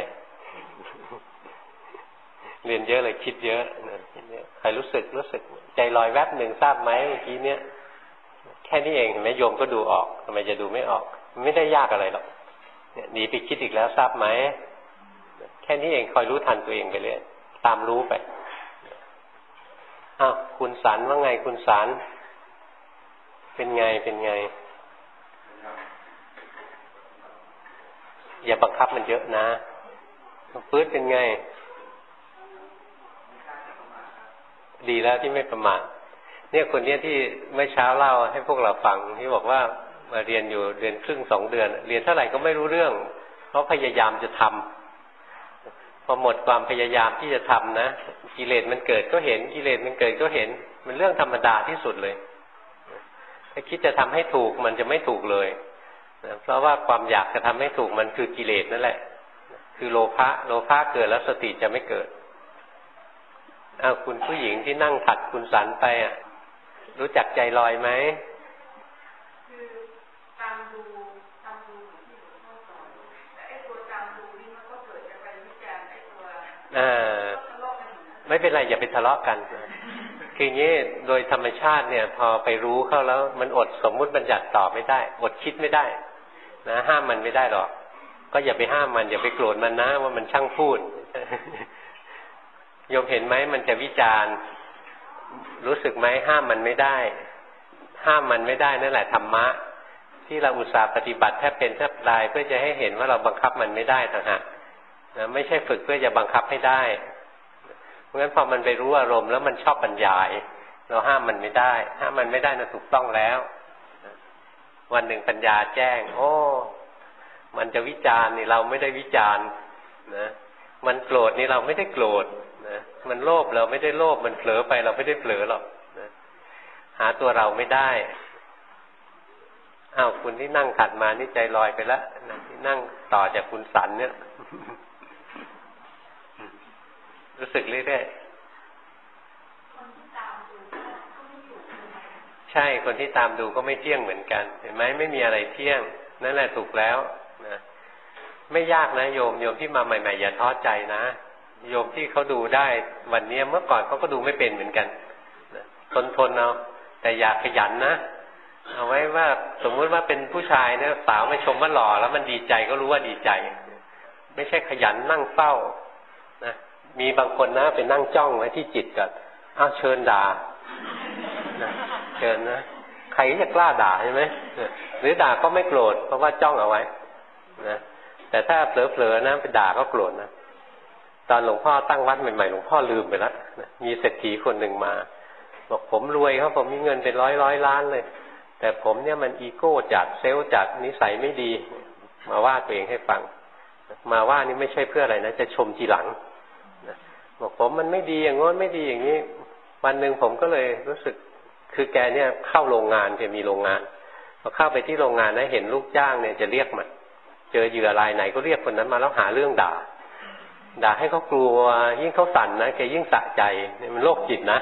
เรียนเยอะเลยคิดเยอะใครรู้สึกใจลอยแวบหนึ่งทราบไหมเมื่อกี้เนี้ยแค่นี้เองเห็นไหมโยมก็ดูออกทำไมจะดูไม่ออกไม่ได้ยากอะไรหรอกหนีไปคิดอีกแล้วทราบไหมแค่นี้เองคอยรู้ทันตัวเองไปเรื่อยตามรู้ไปคุณสันว่าไงคุณสันเป็นไงอย่าบังคับมันเยอะนะปื๊ดเป็นไงดีแล้วที่ไม่ประมาทเนี่ยคนเนี้ยที่เมื่อเช้าเล่าให้พวกเราฟังที่บอกว่ามาเรียนอยู่เดือนครึ่ง2 เดือนเรียนเท่าไหร่ก็ไม่รู้เรื่องเพราะพยายามจะทำพอหมดความพยายามที่จะทำนะกิเลสมันเกิดก็เห็นกิเลสมันเกิดก็เห็นมันเรื่องธรรมดาที่สุดเลยถ้าคิดจะทำให้ถูกมันจะไม่ถูกเลยเพราะว่าความอยากจะทำให้ถูกมันคือกิเลสนั่นแหละคือโลภะเกิดแล้วสติจะไม่เกิดคุณผู้หญิงที่นั่งถัดคุณสันไปรู้จักใจลอยไหมคือตามดูที่หลวงพ่อสอนแต่ไอ้ตัวตามดูนี่มันก็เกิดจากการวิจารณ์ไอ้ตัวไม่เป็นไรอย่าไปทะเลาะกันคืออย่างนี้โดยธรรมชาติเนี่ยพอไปรู้เข้าแล้วมันอดสมมุติบัญญัติต่อไม่ได้อดคิดไม่ได้นะห้ามมันไม่ได้หรอกก็อย่าไปห้ามมันอย่าไปโกรธมันนะว่ามันช่างพูดโยมเห็นไหมมันจะวิจารณ์รู้สึกไหมห้ามมันไม่ได้นั่นแหละธรรมะที่เราอุตส่าห์ปฏิบัติแทบเป็นแทบตายเพื่อจะให้เห็นว่าเราบังคับมันไม่ได้ต่างหากนะไม่ใช่ฝึกเพื่อจะบังคับให้ได้เพราะฉะนั้นพอมันไปรู้อารมณ์แล้วมันชอบบรรยายเราห้ามมันไม่ได้นะถูกต้องแล้ววันหนึ่งปัญญาแจ้งโอ้มันจะวิจารณ์นี่เราไม่ได้วิจารณ์นะมันโกรธนี่เราไม่ได้โกรธนะมันโลภเราไม่ได้โลภมันเผลอไปเราไม่ได้เผลอหรอกนะหาตัวเราไม่ได้คุณที่นั่งถัดมานี่ใจลอยไปแล้วนะที่นั่งต่อจากคุณสันเนี่ยรู้สึกเรื่อยๆใช่คนที่ตามดูก็ไม่เที่ยงเหมือนกันเห็นไหมไม่มีอะไรเที่ยงนั่นแหละถูกแล้วนะไม่ยากนะโยมที่มาใหม่ๆอย่าท้อใจนะโยมที่เขาดูได้วันนี้เมื่อก่อนเขาก็ดูไม่เป็นเหมือนกันทนเอาแต่อย่าขยันนะเอาไว้ว่าสมมุติว่าเป็นผู้ชายเนี่ยสาวมาชมว่าหล่อแล้วมันดีใจก็รู้ว่าดีใจไม่ใช่ขยันนั่งเฝ้านะมีบางคนนะไปนั่งจ้องไว้ที่จิตก่อนอ้าวเชิญด่านะเชิญนะใครจะกล้าด่าใช่ไหมหรือด่าก็ไม่โกรธเพราะว่าจ้องเอาไว้นะแต่ถ้าเผลอๆนะไปด่าก็โกรธนะตอนหลวงพ่อตั้งวัดใหม่ๆหลวงพ่อลืมไปแล้วมีเศรษฐีคนหนึ่งมาบอกผมรวยครับผมมีเงินเป็นร้อยล้านเลยแต่ผมเนี่ยมันอีโก้จัดเซลล์จัดนิสัยไม่ดีมาว่าตัวเองให้ฟังมาว่านี่ไม่ใช่เพื่ออะไรนะจะชมทีหลังบอกผมมันไม่ดีอย่างโน้นไม่ดีอย่างนี้วันหนึ่งผมก็เลยรู้สึกคือแกเนี่ยเข้าโรงงานแกมีโรงงานพอเข้าไปที่โรงงานนะเห็นลูกจ้างเนี่ยจะเรียกมาเจอเหยื่อรายไหนก็เรียกคนนั้นมาแล้วหาเรื่องด่าให้เขากลัวยิ่งเขาสั่นนะแกยิ่งสะใจเนี่ยมันโรคจิตนะ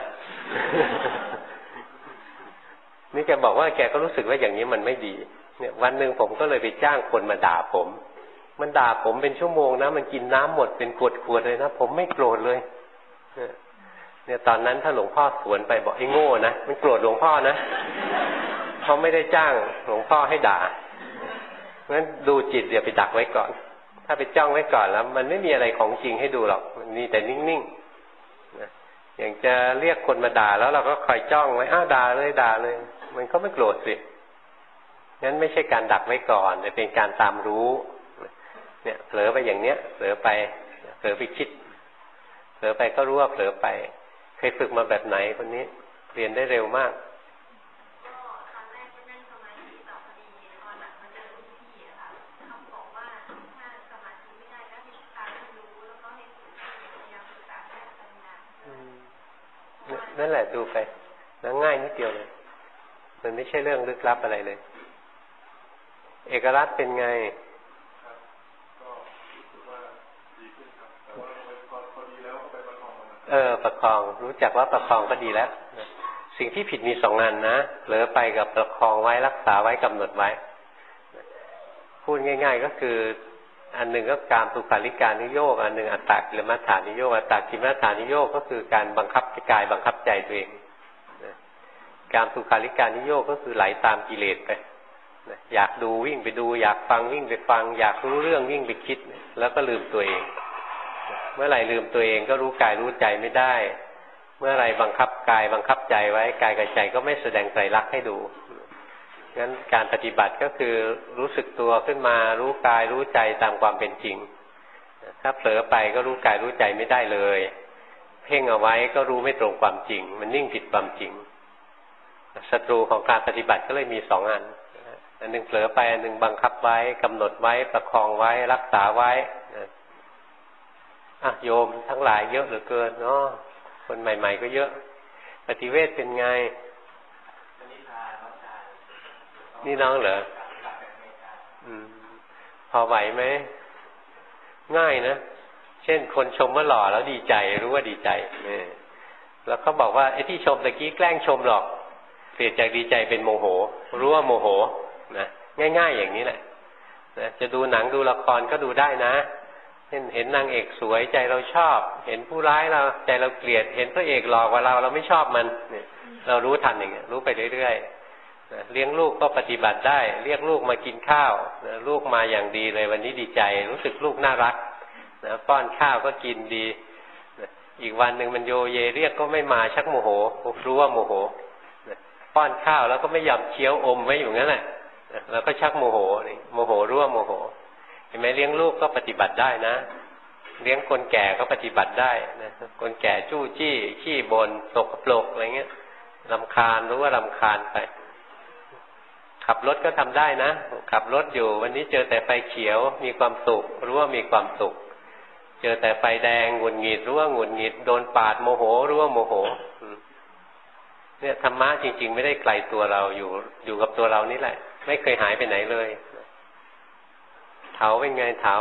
นี่แกบอกว่าแกก็รู้สึกว่าอย่างนี้มันไม่ดีเนี่ยวันหนึ่งผมก็เลยไปจ้างคนมาด่าผมมันด่าผมเป็นชั่วโมงนะมันกินน้ำหมดเป็นขวดเลยนะผมไม่โกรธเลยเนี่ยตอนนั้นถ้าหลวงพ่อสวนไปบอกไอ้โง่นะมันโกรธหลวงพ่อนะเขาไม่ได้จ้างหลวงพ่อให้ด่างั้นดูจิตเดี๋ยวไปดักไว้ก่อนถ้าไปจ้องไว้ก่อนแล้วมันไม่มีอะไรของจริงให้ดูหรอกมันมีแต่นิ่งๆอย่างจะเรียกคนมาด่าแล้วเราก็คอยจ้องไว้ด่าเลยมันก็ไม่โกรธสิงั้นไม่ใช่การดักไว้ก่อนแต่เป็นการตามรู้เนี่ยเผลอไปอย่างเนี้ยเผลอไปคิดเผลอไปก็รู้ว่าเผลอไปเคยฝึกมาแบบไหนคนนี้เรียนได้เร็วมากนั่นแหละดูไปแล้วง่ายนิดเดียวเลยมันไม่ใช่เรื่องลึกลับอะไรเลยเอกรัตน์เป็นไงก็ถือว่าดีขึ้นครับแต่ว่าพอดีแล้วก็ไปประคองประคองรู้จักว่าประคองก็ดีแล้วสิ่งที่ผิดมี2 อันนะเผลอไปกับประคองไว้รักษาไว้กำหนดไว้พูดง่ายๆก็คืออันหนึ่งก็การสุขาริการนิโยคอันหนึ่งอัตตกิลมัฏฐานิโยคอัตตกิลมัฏฐานิโยคก็คือการบังคับกายบังคับใจตัวเองการสุขาริการนิโยคก็คือไหลตามกิเลสไปอยากดูวิ่งไปดูอยากฟังวิ่งไปฟังอยากรู้เรื่องวิ่งไปคิดแล้วก็ลืมตัวเองเมื่อไหร่ลืมตัวเองก็รู้กายรู้ใจไม่ได้เมื่อไหร่บังคับกายบังคับใจไว้กายกับใจก็ไม่แสดงไตรลักษณ์ให้ดูงั้นการปฏิบัติก็คือรู้สึกตัวขึ้นมารู้กายรู้ใจตามความเป็นจริงถ้าเผลอไปก็รู้กายรู้ใจไม่ได้เลยเพ่งเอาไว้ก็รู้ไม่ตรงความจริงมันนิ่งผิดความจริงศัตรูของการปฏิบัติก็เลยมี2 อันอันหนึ่งเผลอไปอันหนึ่งบังคับไว้กำหนดไว้ประคองไว้รักษาไว้โยมทั้งหลายเยอะเหลือเกินเนาะคนใหม่ๆก็เยอะปฏิเวทเป็นไงนี่น้องเหรอพอไหวไหมง่ายนะเช่นคนชมว่าหล่อแล้วดีใจรู้ว่าดีใจแล้วเขาบอกว่าไอ้ที่ชมตะกี้แกล้งชมหรอกเปลี่ยนจากดีใจเป็นโมโหรู้ว่าโมโหนะง่ายๆอย่างนี้แหละนะจะดูหนังดูละครก็ดูได้นะเห็นนางเอกสวยใจเราชอบเห็นผู้ร้ายเราใจเราเกลียดเห็นพระเอกหล่อกว่าเราไม่ชอบมันเนี่ยเรารู้ทันอย่างเงี้ยรู้ไปเรื่อยๆเลี้ยงลูกก็ปฏิบัติได้เรียกลูกมากินข้าวลูกมาอย่างดีเลยวันนี้ดีใจรู้สึกลูกน่ารักป้อนข้าวก็กินดีอีกวันหนึ่งมันโยเยเรียกก็ไม่มาชักโมโหรู้ว่าโมโหป้อนข้าวแล้วก็ไม่ยอมเคี้ยวอมไว้อยู่งั้นแหละแล้วก็ชักโมโหโมโหรู้ว่าโมโหเห็นไหมเลี้ยงลูกก็ปฏิบัติได้นะเลี้ยงคนแก่ก็ปฏิบัติได้นะคนแก่จู้จี้ขี้บ่นสกปรกอะไรเงี้ยรำคาญรู้ว่ารำคาญไปขับรถก็ทำได้นะขับรถอยู่วันนี้เจอแต่ไฟเขียวมีความสุขรู้ว่ามีความสุขเจอแต่ไฟแดงหงุดหงิดรู้ว่าหงุดหงิดโดนปาดโมโหรู้ว่าโมโหเนี่ยธรรมะจริงๆไม่ได้ไกลตัวเราอยู่กับตัวเรานี่แหละไม่เคยหายไปไหนเลยเถาเป็นไงเถา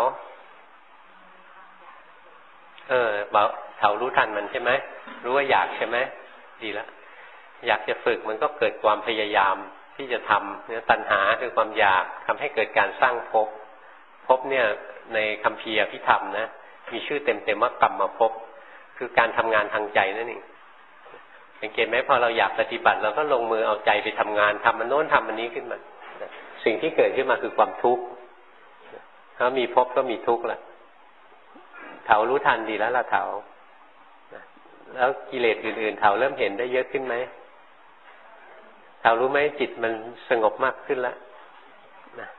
เถารู้ทันมันใช่ไหมรู้ว่าอยากใช่ไหมดีแล้วอยากจะฝึกมันก็เกิดความพยายามที่จะทำเนี่ยตัณหาคือความอยากทำให้เกิดการสร้างภพเนี่ยในคัมภีร์อภิธรรมนะมีชื่อเต็มๆว่ากรรมภพคือการทำงานทางใจนั่นเองสังเกตไหมพอเราอยากปฏิบัติเราก็ลงมือเอาใจไปทำงานทำมันโน้นทำมันนี้ขึ้นมาสิ่งที่เกิดขึ้นมาคือความทุกข์ถ้ามีภพก็มีทุกข์แล้วเถารู้ทันดีแล้วล่ะเถาแล้วกิเลสอื่นๆเถาเริ่มเห็นได้เยอะขึ้นไหมเถารู้ไหมจิตมันสงบมากขึ้นแล้วนะ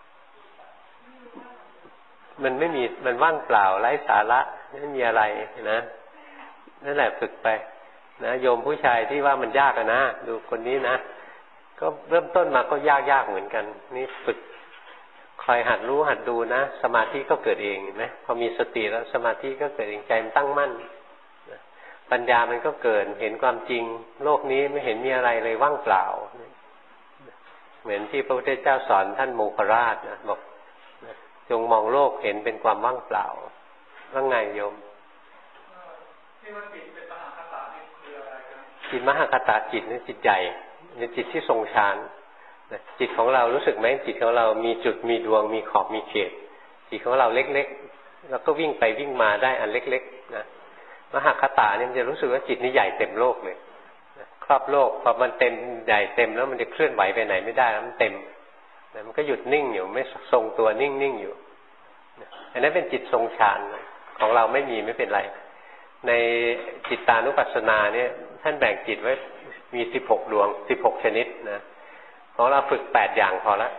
มันไม่มีมันว่างเปล่าไร้สาระไม่มีอะไรนะนั่นแหละฝึกไปนะโยมผู้ชายที่ว่ามันยากนะดูคนนี้นะก็เริ่มต้นมาก็ยากเหมือนกันนี่ฝึกคอยหัดรู้หัดดูนะสมาธิก็เกิดเองเห็นไหมพอมีสติแล้วสมาธิก็เกิดเองใจมันตั้งมั่นปัญญามันก็เกิดเห็นความจริงโลกนี้ไม่เห็นมีอะไรเลยว่างเปล่าเหมือนที่พระพุทธเจ้าสอนท่านโมคคัลลานะบอกจงมองโลกเห็นเป็นความว่างเปล่าว่าไงโยมที่ว่าจิตเป็นมหาคตานี่คืออะไรครับจิตมหาคตาจิตนี่จิตใหญ่เป็นจิตที่ทรงฌานจิตของเรารู้สึกไหมจิตของเรามีจุดมีดวงมีขอบมีเขตจิตของเราเล็กๆแล้วก็วิ่งไปวิ่งมาได้อันเล็กๆนะมหาคตาเนี่ยมันจะรู้สึกว่าจิตนี่ใหญ่เต็มโลกเลยครอบโลกพอมันเต็มใหญ่เต็มแล้วมันจะเคลื่อนไหวไปไหนไม่ได้แล้วมันเต็มมันก็หยุดนิ่งอยู่ไม่ทรงตัวนิ่งอยู่อันนั้นเป็นจิตทรงฌานของเราไม่มีไม่เป็นไรในจิตตานุปัสสนาเนี่ยท่านแบ่งจิตไว้มี16ดวง16ชนิดนะของเราฝึก8อย่างพอละ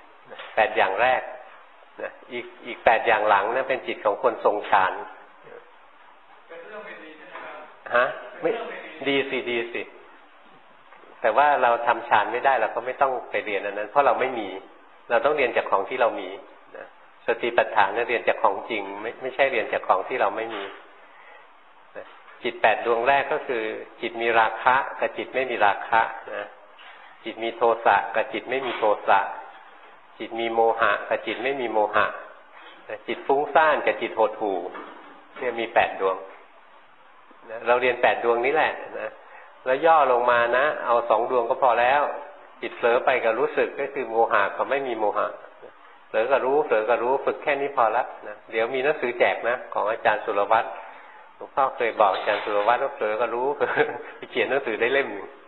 8อย่างแรกนะอีก8อย่างหลังนั่นเป็นจิตของคนทรงฌานเป็นเรื่องไม่ดีใช่ไหมครับฮะไม่ดีสิแต่ว่าเราทำฌานไม่ได้เราก็ไม่ต้องไปเรียนอันนั้นเพราะเราไม่มีเราต้องเรียนจากของที่เรามีนะสติปัฏฐานเนี่ยเรียนจากของจริงไม่ใช่เรียนจากของที่เราไม่มีจิต8ดวงแรกก็คือจิตมีราคะกับจิตไม่มีราคะนะจิตมีโทสะกับจิตไม่มีโทสะจิตมีโมหะกับจิตไม่มีโมหะจิตฟุ้งซ่านกับจิตหดหู่เนี่ยมี8ดวงนะเราเรียน8ดวงนี้แหละนะแล้วย่อลงมานะเอา2ดวงก็พอแล้วจิตเผลอไปกับรู้สึกก็คือโมหะกับไม่มีโมหะเผลอกับรู้ฝึกแค่นี้พอละนะเดี๋ยวมีหนังสือแจกนะของอาจารย์สุรวัตรหลวงพ่อเคยบอกอาจารย์สุรวัตรว่าเผลอก็รู้ไปเขียนหนังสือได้เล่มหนึ่ง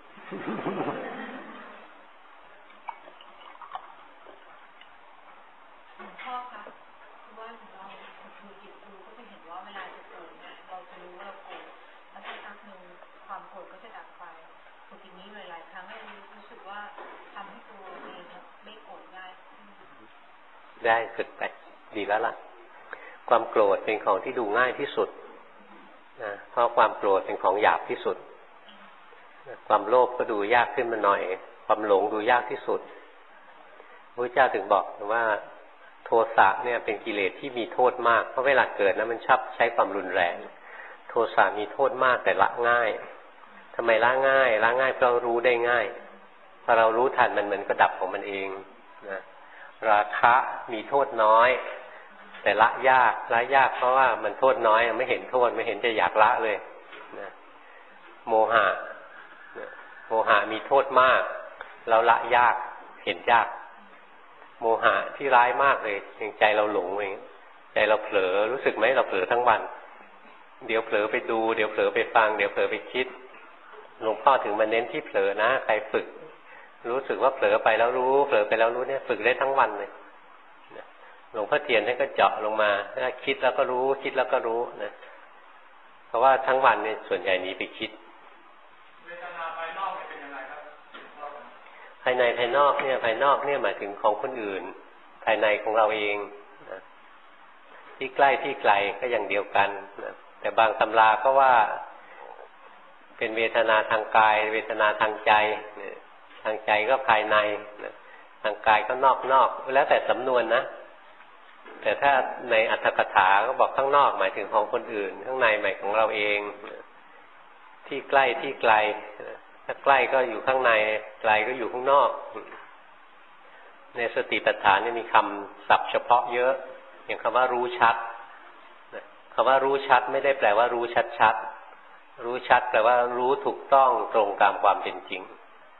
หลวงพ่อคะว่าเราดูจิตดูก็จะเห็นว่าเวลาจะโกรธเนี่ยเราจะรู้ว่าเราโกรธแล้วสักพักนึงความโกรธก็จะดับไปพอทีนี้หลายๆครั้งรู้สึกว่าทำให้ตัวเองไม่โกรธได้ฝึกไปดีแล้วล่ะความโกรธเป็นของที่ดูง่ายที่สุดนะเพราะความโกรธเป็นของหยาบที่สุดความโลภก็ดูยากขึ้นมาหน่อยความหลงดูยากที่สุดพระเจ้าถึงบอกว่าโทสะเนี่ยเป็นกิเลสที่มีโทษมากเพราะเวลาเกิดนะมันชอบใช้ความรุนแรงโทสะมีโทษมากแต่ละง่ายทำไมละง่ายเพราะรู้ได้ง่ายพอเรารู้ทันมันก็ดับของมันเองนะราคะมีโทษน้อยแต่ละยากเพราะว่ามันโทษน้อยไม่เห็นโทษไม่เห็นจะอยากละเลยนะโมหะมีโทษมากเราละยากเห็นยากโมหะที่ร้ายมากเลยอย่างใจเราหลงเองใจเราเผลอรู้สึกไหมเราเผลอทั้งวันเดี๋ยวเผลอไปดูเดี๋ยวเผลอไปฟังเดี๋ยวเผลอไปคิดหลวงพ่อถึงมาเน้นที่เผลอนะใครฝึกรู้สึกว่าเผลอไปแล้วรู้เผลอไปแล้วรู้เนี่ยฝึกได้ทั้งวันเลยหลวงพ่อเทียนท่านก็เจาะลงมาถ้าคิดแล้วก็รู้คิดแล้วก็รู้นะเพราะว่าทั้งวันเนี่ยส่วนใหญ่หนีไปคิดเวทนาภายนอกเป็นยังไงครับภายในภายนอกเนี่ยหมายถึงของคนอื่นภายในของเราเองนะที่ใกล้ที่ไกลก็อย่างเดียวกันนะแต่บางตำราก็ว่าเป็นเวทนาทางกายเวทนาทางใจนะทางใจก็ภายในนะทางกายก็นอกแล้วแต่สำนวนนะแต่ถ้าในอรรถกถาก็บอกข้างนอกหมายถึงของคนอื่นข้างในหมายของเราเองที่ใกล้ที่ไกลถ้าใกล้ก็อยู่ข้างในไกลก็อยู่ข้างนอกในสติปัฏฐานนี่มีคำศัพท์เฉพาะเยอะอย่างคำว่ารู้ชัดคำว่ารู้ชัดไม่ได้แปลว่ารู้ชัดรู้ชัดแปลว่ารู้ถูกต้องตรงตามความเป็นจริง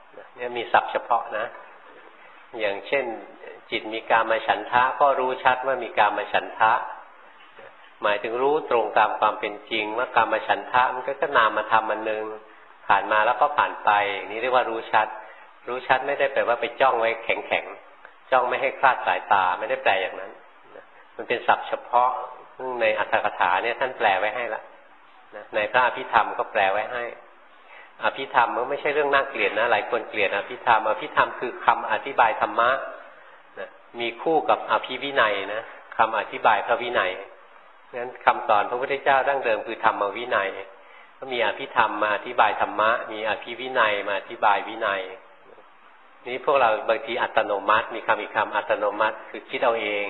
เนี่ยมีศัพท์เฉพาะนะอย่างเช่นจิตมีกามฉันทะก็รู้ชัดว่ามีกามฉันทะหมายถึงรู้ตรงตามความเป็นจริงว่ากามฉันทะมันก็นามธรรมอันนึงผ่านมาแล้วก็ผ่านไปนี่เรียกว่ารู้ชัดรู้ชัดไม่ได้แปลว่าไปจ้องไว้แข็งๆจ้องไม่ให้คลาดสายตาไม่ได้แปลอย่างนั้นมันเป็นศัพท์เฉพาะซึ่งในอรรถกถาเนี่ยท่านแปลไว้ให้ละในพระอภิธรรมก็แปลไว้ให้อภิธรรมมันไม่ใช่เรื่องน่าเกลียดนะหลายคนเกลียดอภิธรรมอภิธรรมคือคำอธิบายธรรมะมีคู่กับอภิวินัยนะคำอธิบายพระวินัยงั้นคำสอนพระพุทธเจ้าดั้งเดิมคือธรรมวินัยก็มีอภิธรรมมาอธิบายธรรมะมีอภิวินัยมาอธิบายวินัยนี้พวกเราบางทีอัตโนมัติมีคำอีกคำอัตโนมัติคือคิดเอาเอง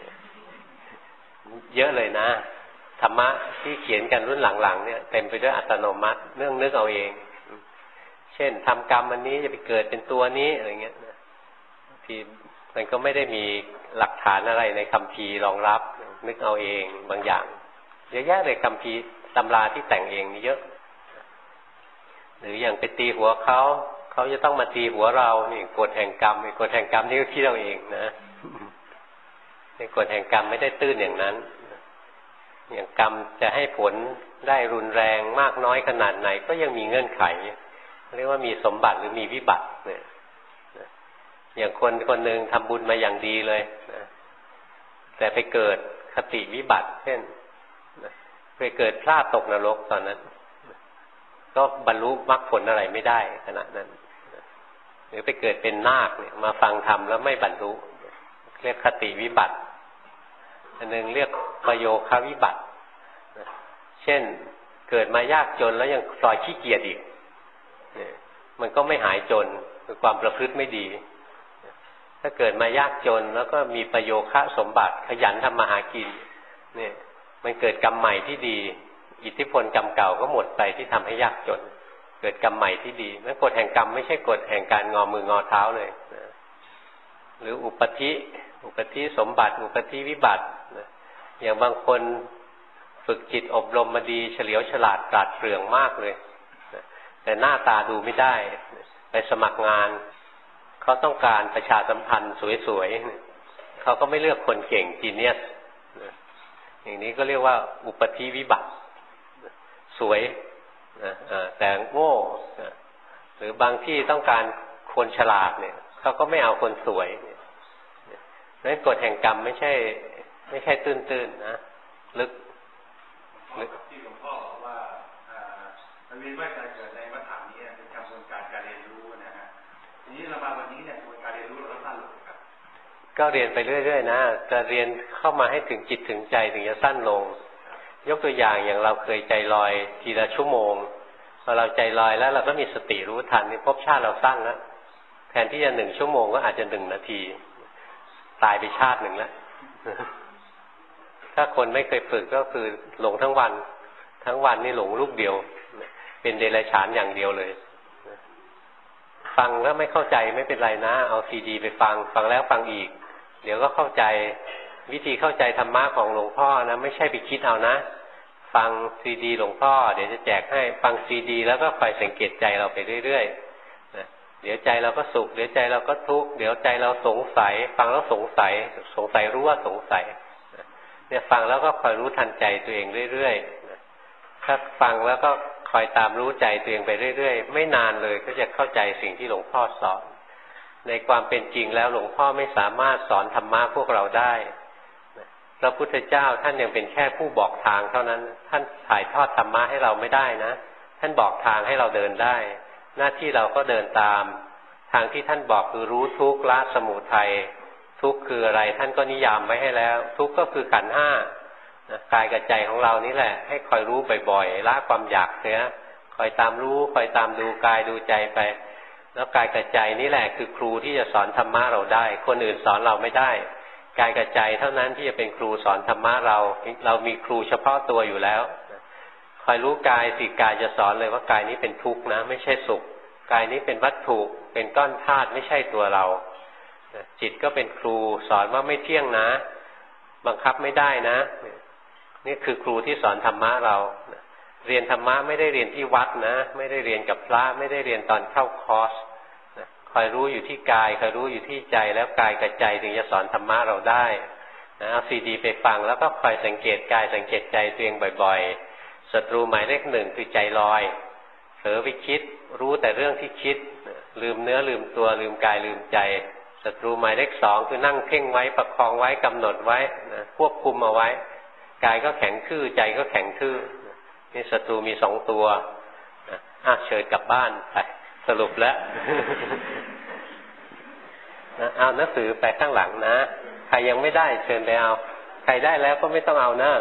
เยอะเลยนะธรรมะที่เขียนกันรุ่นหลังๆเนี่ยเต็มไปด้วยอัตโนมัติเรื่องนึกเอาเองเช่นทำกรรมอันนี้จะไปเกิดเป็นตัวนี้อะไรเงี้ยที่มันก็ไม่ได้มีหลักฐานอะไรในคัมภีร์รองรับนึกเอาเองบางอย่างเยอะแยะเลยคัมภีร์ตำราที่แต่งเองนี่เยอะหรืออย่างไปตีหัวเขาจะต้องมาตีหัวเรานี่กฎแห่งกรรมกฎแห่งกรรมนี่ก็คิดเอาเองนะในกฎแห่งกรรมไม่ได้ตื้นอย่างนั้นอย่างกรรมจะให้ผลได้รุนแรงมากน้อยขนาดไหนก็ยังมีเงื่อนไขเรียกว่ามีสมบัติหรือมีวิบัติเนี่ยอย่างคนหนึ่งทำบุญมาอย่างดีเลยนะแต่ไปเกิดคติวิบัติเช่นไปเกิดพลาดตกนรกตอนนั้นก็บรรลุมรรคผลอะไรไม่ได้ขณะนั้นหรือไปเกิดเป็นนาคเนี่ยมาฟังธรรมแล้วไม่บรรลุเรียกคติวิบัติอันนึงเรียกประโยควิบัติเช่นเกิดมายากจนแล้วยังปล่อยขี้เกียจอีกมันก็ไม่หายจนคือความประพฤติไม่ดีถ้าเกิดมายากจนแล้วก็มีประโยคะสมบัติขยันทำมาหากินเนี่ยมันเกิดกรรมใหม่ที่ดีอิทธิพลกรรมเก่าก็หมดไปที่ทำให้ยากจนเกิดกรรมใหม่ที่ดีนั่นกฎแห่งกรรมไม่ใช่กฎแห่งการงอมืองอเท้าเลยนะหรืออุปธิสมบัติอุปธิวิบัตินะอย่างบางคนฝึกจิตอบรมมาดีเฉลียวฉลาดปราดเปรื่องมากเลยนะแต่หน้าตาดูไม่ได้ไปสมัครงานเขาต้องการประชาสัมพันธ์สวยๆเขาก็ไม่เลือกคนเก่งจีเนียสอย่างนี้ก็เรียกว่าอุปธิวิบัติสวยแต่โง่หรือบางที่ต้องการคนฉลาดเนี่ยเขาก็ไม่เอาคนสวยนั้นกฎแห่งกรรมไม่ใช่ตื้นๆนะลึกที่หลวงพ่อบอกว่ามันมีว่าการเกิดในมัฏฐานนี้เป็นกระบวนการเรียนรู้นะฮะทีนี้เรามาวันนี้เนี่ยกระบวนการเรียนรู้เราต้องสั้นลงครับก็เรียนไปเรื่อยๆนะจะเรียนเข้ามาให้ถึงจิตถึงใจถึงจะสั้นลงยกตัวอย่างเราเคยใจลอยทีละชั่วโมงพอเราใจลอยแล้วเราก็มีสติรู้ทันนี่ภพชาติเราสั้นแล้วแทนที่จะ1 ชั่วโมงก็อาจจะ1 นาทีตายไปชาติหนึ่งแล้วถ้าคนไม่เคยฝึกก็คือหลงทั้งวันนี่หลงลูกเดียวเป็นเดรัจฉานอย่างเดียวเลยฟังแล้วไม่เข้าใจไม่เป็นไรนะเอาซีดีไปฟังแล้วฟังอีกเดี๋ยวก็เข้าใจวิธีเข้าใจธรรมะของหลวงพ่อนะไม่ใช่ไปคิดเอานะฟังซีดีหลวงพ่อเดี๋ยวจะแจกให้ฟังซีดีแล้วก็คอยสังเกตใจเราไปเรื่อยๆเดี๋ยวใจเราก็สุขเดี๋ยวใจเราก็ทุกข์เดี๋ยวใจเราสงสัยฟังแล้วสงสัยรู้ว่าสงสัยเนี่ยฟังแล้วก็คอยรู้ทันใจตัวเองเรื่อยๆถ้าฟังแล้วก็คอยตามรู้ใจตัวเองไปเรื่อยๆไม่นานเลยก็จะเข้าใจสิ่งที่หลวงพ่อสอนในความเป็นจริงแล้วหลวงพ่อไม่สามารถสอนธรรมะพวกเราได้พระพุทธเจ้าท่านยังเป็นแค่ผู้บอกทางเท่านั้นท่านถ่ายทอดธรรมะให้เราไม่ได้นะท่านบอกทางให้เราเดินได้หน้าที่เราก็เดินตามทางที่ท่านบอกคือรู้ทุกข์ละสมุทัยทุกข์คืออะไรท่านก็นิยามไว้ให้แล้วทุกข์ก็คือขันธ์ห้ากายกับใจของเรานี่แหละให้คอยรู้บ่อยๆละความอยากเสียคอยตามรู้คอยตามดูกายดูใจไปแล้วกายกับใจนี่แหละคือครูที่จะสอนธรรมะเราได้คนอื่นสอนเราไม่ได้กายกับใจเท่านั้นที่จะเป็นครูสอนธรรมะเรามีครูเฉพาะตัวอยู่แล้วคอยรู้กายสิกายจะสอนเลยว่ากายนี้เป็นทุกข์นะไม่ใช่สุขกายนี้เป็นวัตถุเป็นก้อนธาตุไม่ใช่ตัวเราจิตก็เป็นครูสอนว่าไม่เที่ยงนะบังคับไม่ได้นะนี่คือครูที่สอนธรรมะเราเรียนธรรมะไม่ได้เรียนที่วัดนะไม่ได้เรียนกับพระไม่ได้เรียนตอนเข้าคอร์สคอยรู้อยู่ที่กายคอยรู้อยู่ที่ใจแล้วกายกับใจถึงจะสอนธรรมะเราได้นะเอาซีดีไปฟังแล้วก็คอยสังเกตกายสังเกตใจตัวเองบ่อยๆศัตรูหมายเลข 1คือใจลอยเผลอไปคิดรู้แต่เรื่องที่คิดลืมเนื้อลืมตัวลืมกายลืมใจศัตรูหมายเลข 2คือนั่งเพ่งไว้ประคองไว้กำหนดไว้นะควบคุมเอาไว้กายก็แข็งทื่อใจก็แข็งทื่อนี่ศัตรูมี2ตัวเชิญกลับบ้านไปสรุปแล้ว นะเอาหนังสือไปข้างหลังนะใครยังไม่ได้เชิญไปเอาใครได้แล้วก็ไม่ต้องเอานะ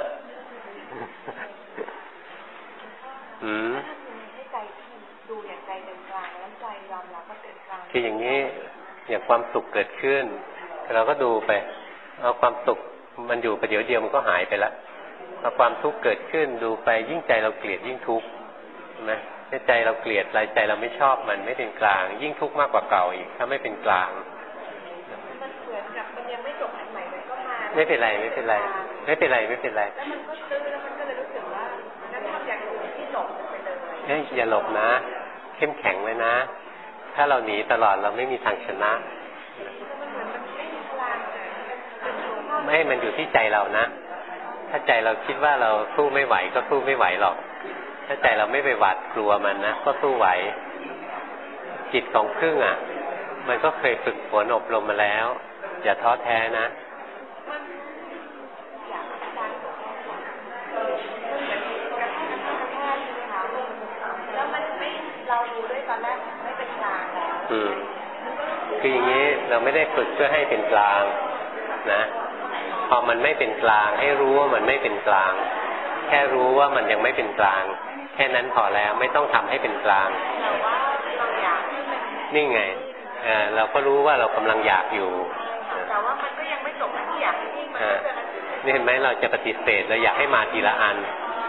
ให้ใจดูอย่างใจเป็นกลางแล้วใจยอมรับว่าเป็นกลางคืออย่างนี้อย่างความสุขเกิดขึ้นเราก็ดูไปเอาความสุขมันอยู่ประเดี๋ยวเดียวมันก็หายไปละพอความทุกข์เกิดขึ้นดูไปยิ่งใจเราเกลียดยิ่งทุกข์นะถ้าใจเราเกลียดใจเราไม่ชอบมันไม่เป็นกลางยิ่งทุกข์มากกว่าเก่าอีกถ้าไม่เป็นกลางมันเหมือนกับมันยังไม่จบอันใหม่มันก็มาไม่เป็นไรไม่เป็นไรไม่เป็นไรไม่เป็นไรแล้วมันก็ตื้อแล้วมันก็เลยรู้สึกว่างั้นทำอย่างอื่นที่หลบไปเลยอย่าหลบนะเข้มแข็งไว้นะถ้าเราหนีตลอดเราไม่มีทางชนะไม่มันอยู่ที่ใจเรานะถ้าใจเราคิดว่าเราสู้ไม่ไหวก็สู้ไม่ไหวหรอกถ้าใจเราไม่ไปหวาดกลัวมันนะก็สู้ไหวจิตของพึ่งมันก็เคยฝึกฝนอบรมมาแล้วอย่าท้อแท้นะเราดูด้วยตอนแรกไม่เป็นกลางคืออย่างนี้เราไม่ได้ฝึกเพื่อให้เป็นกลางนะพอมันไม่เป็นกลางให้รู้ว่ามันไม่เป็นกลางแค่รู้ว่ามันยังไม่เป็นกลางแค่นั้นพอแล้วไม่ต้องทำให้เป็นกลางนี่ไงเราก็รู้ว่าเรากำลังอยากอยู่แต่ว่ามันก็ยังไม่จบที่อยากที่มันนี่เห็นไหมเราจะปฏิเสธเราอยากให้มาทีละอัน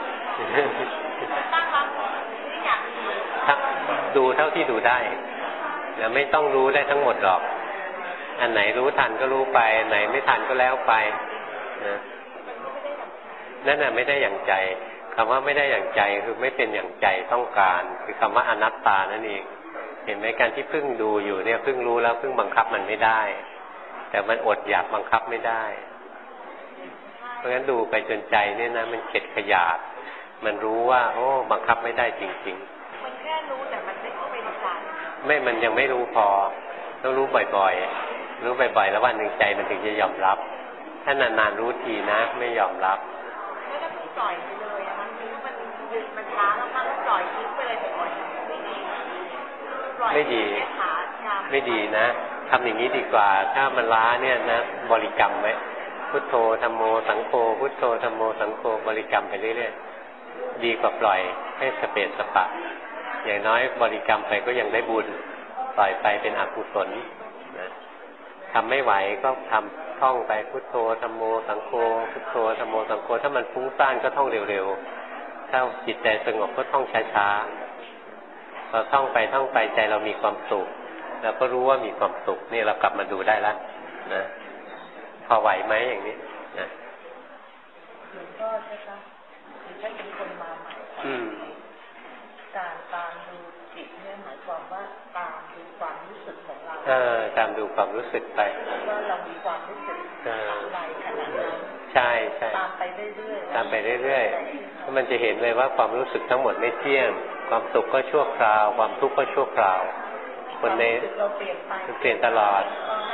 ตั้งรับที่อยากดูเท่าที่ดูได้แล้วไม่ต้องรู้ได้ทั้งหมดหรอกอันไหนรู้ทันก็รู้ไปอันไหนไม่ทันก็แล้วไปนะนั่นน่ะไม่ได้อย่างใจคำว่าไม่ได้อย่างใจคือไม่เป็นอย่างใจต้องการคือคำว่าอนัตตานั่นเองเห็นไหมการที่เพิ่งดูอยู่เนี่ยเพิ่งรู้แล้วเพิ่งบังคับมันไม่ได้แต่มันอดอยากบังคับไม่ได้เพราะฉะนั้นดูไปจนใจเนี่ยนะมันเข็ดขยาดมันรู้ว่าโอ้บังคับไม่ได้จริงๆมันแค่รู้แต่มันไม่เข้าไปในใจไม่มันยังไม่รู้พอต้องรู้บ่อยๆรู้บ่อยๆแล้ววันหนึ่งใจมันถึงจะยอมรับถ้านานๆรู้ทีนะไม่ยอมรับแล้วถ้าปล่อยไปเลยมันหยุดมันช้าแล้วมันปล่อยทิ้งไปเลยบ่อยๆไม่ดีไม่ดีนะทำอย่างนี้ดีกว่าถ้ามันล้าเนี่ยนะบริกรรมไว้พุทโธธัมโมสังโฆพุทโธธัมโมสังโฆบริกรรมไปเรื่อยๆดีกว่าปล่อยให้สเปสสปะอย่างน้อยบริกรรมไปก็ยังได้บุญปล่อยไปเป็นอกุศลนะทำไม่ไหวก็ทำท่องไปพุทโธธัมโมสังโฆพุทโธธัมโมสังโฆถ้ามันฟุ้งซ่านก็ท่องเร็วๆถ้าจิตใจสงบก็ท่องช้าๆเราท่องไปใจเรามีความสุขเราก็รู้ว่ามีความสุขนี่เรากลับมาดูได้แล้วนะพอไหวไหมอย่างนี้นะก็จะเป็นคนมาใหม่การตามดูจิตเนี่ยหมายความว่าตามดูความรู้สึกของเราตามดูความรู้สึกไปว่าเรามีความรู้สึกอะไรขนาดนั้นใช่ตามไปเรื่อยๆตามไปเรื่อยๆมันจะเห็นเลยว่าความรู้สึกทั้งหมดไม่เที่ยงความสุขก็ชั่วคราวความทุกข์ก็ชั่วคราวคนในเราเปลี่ยนตลอด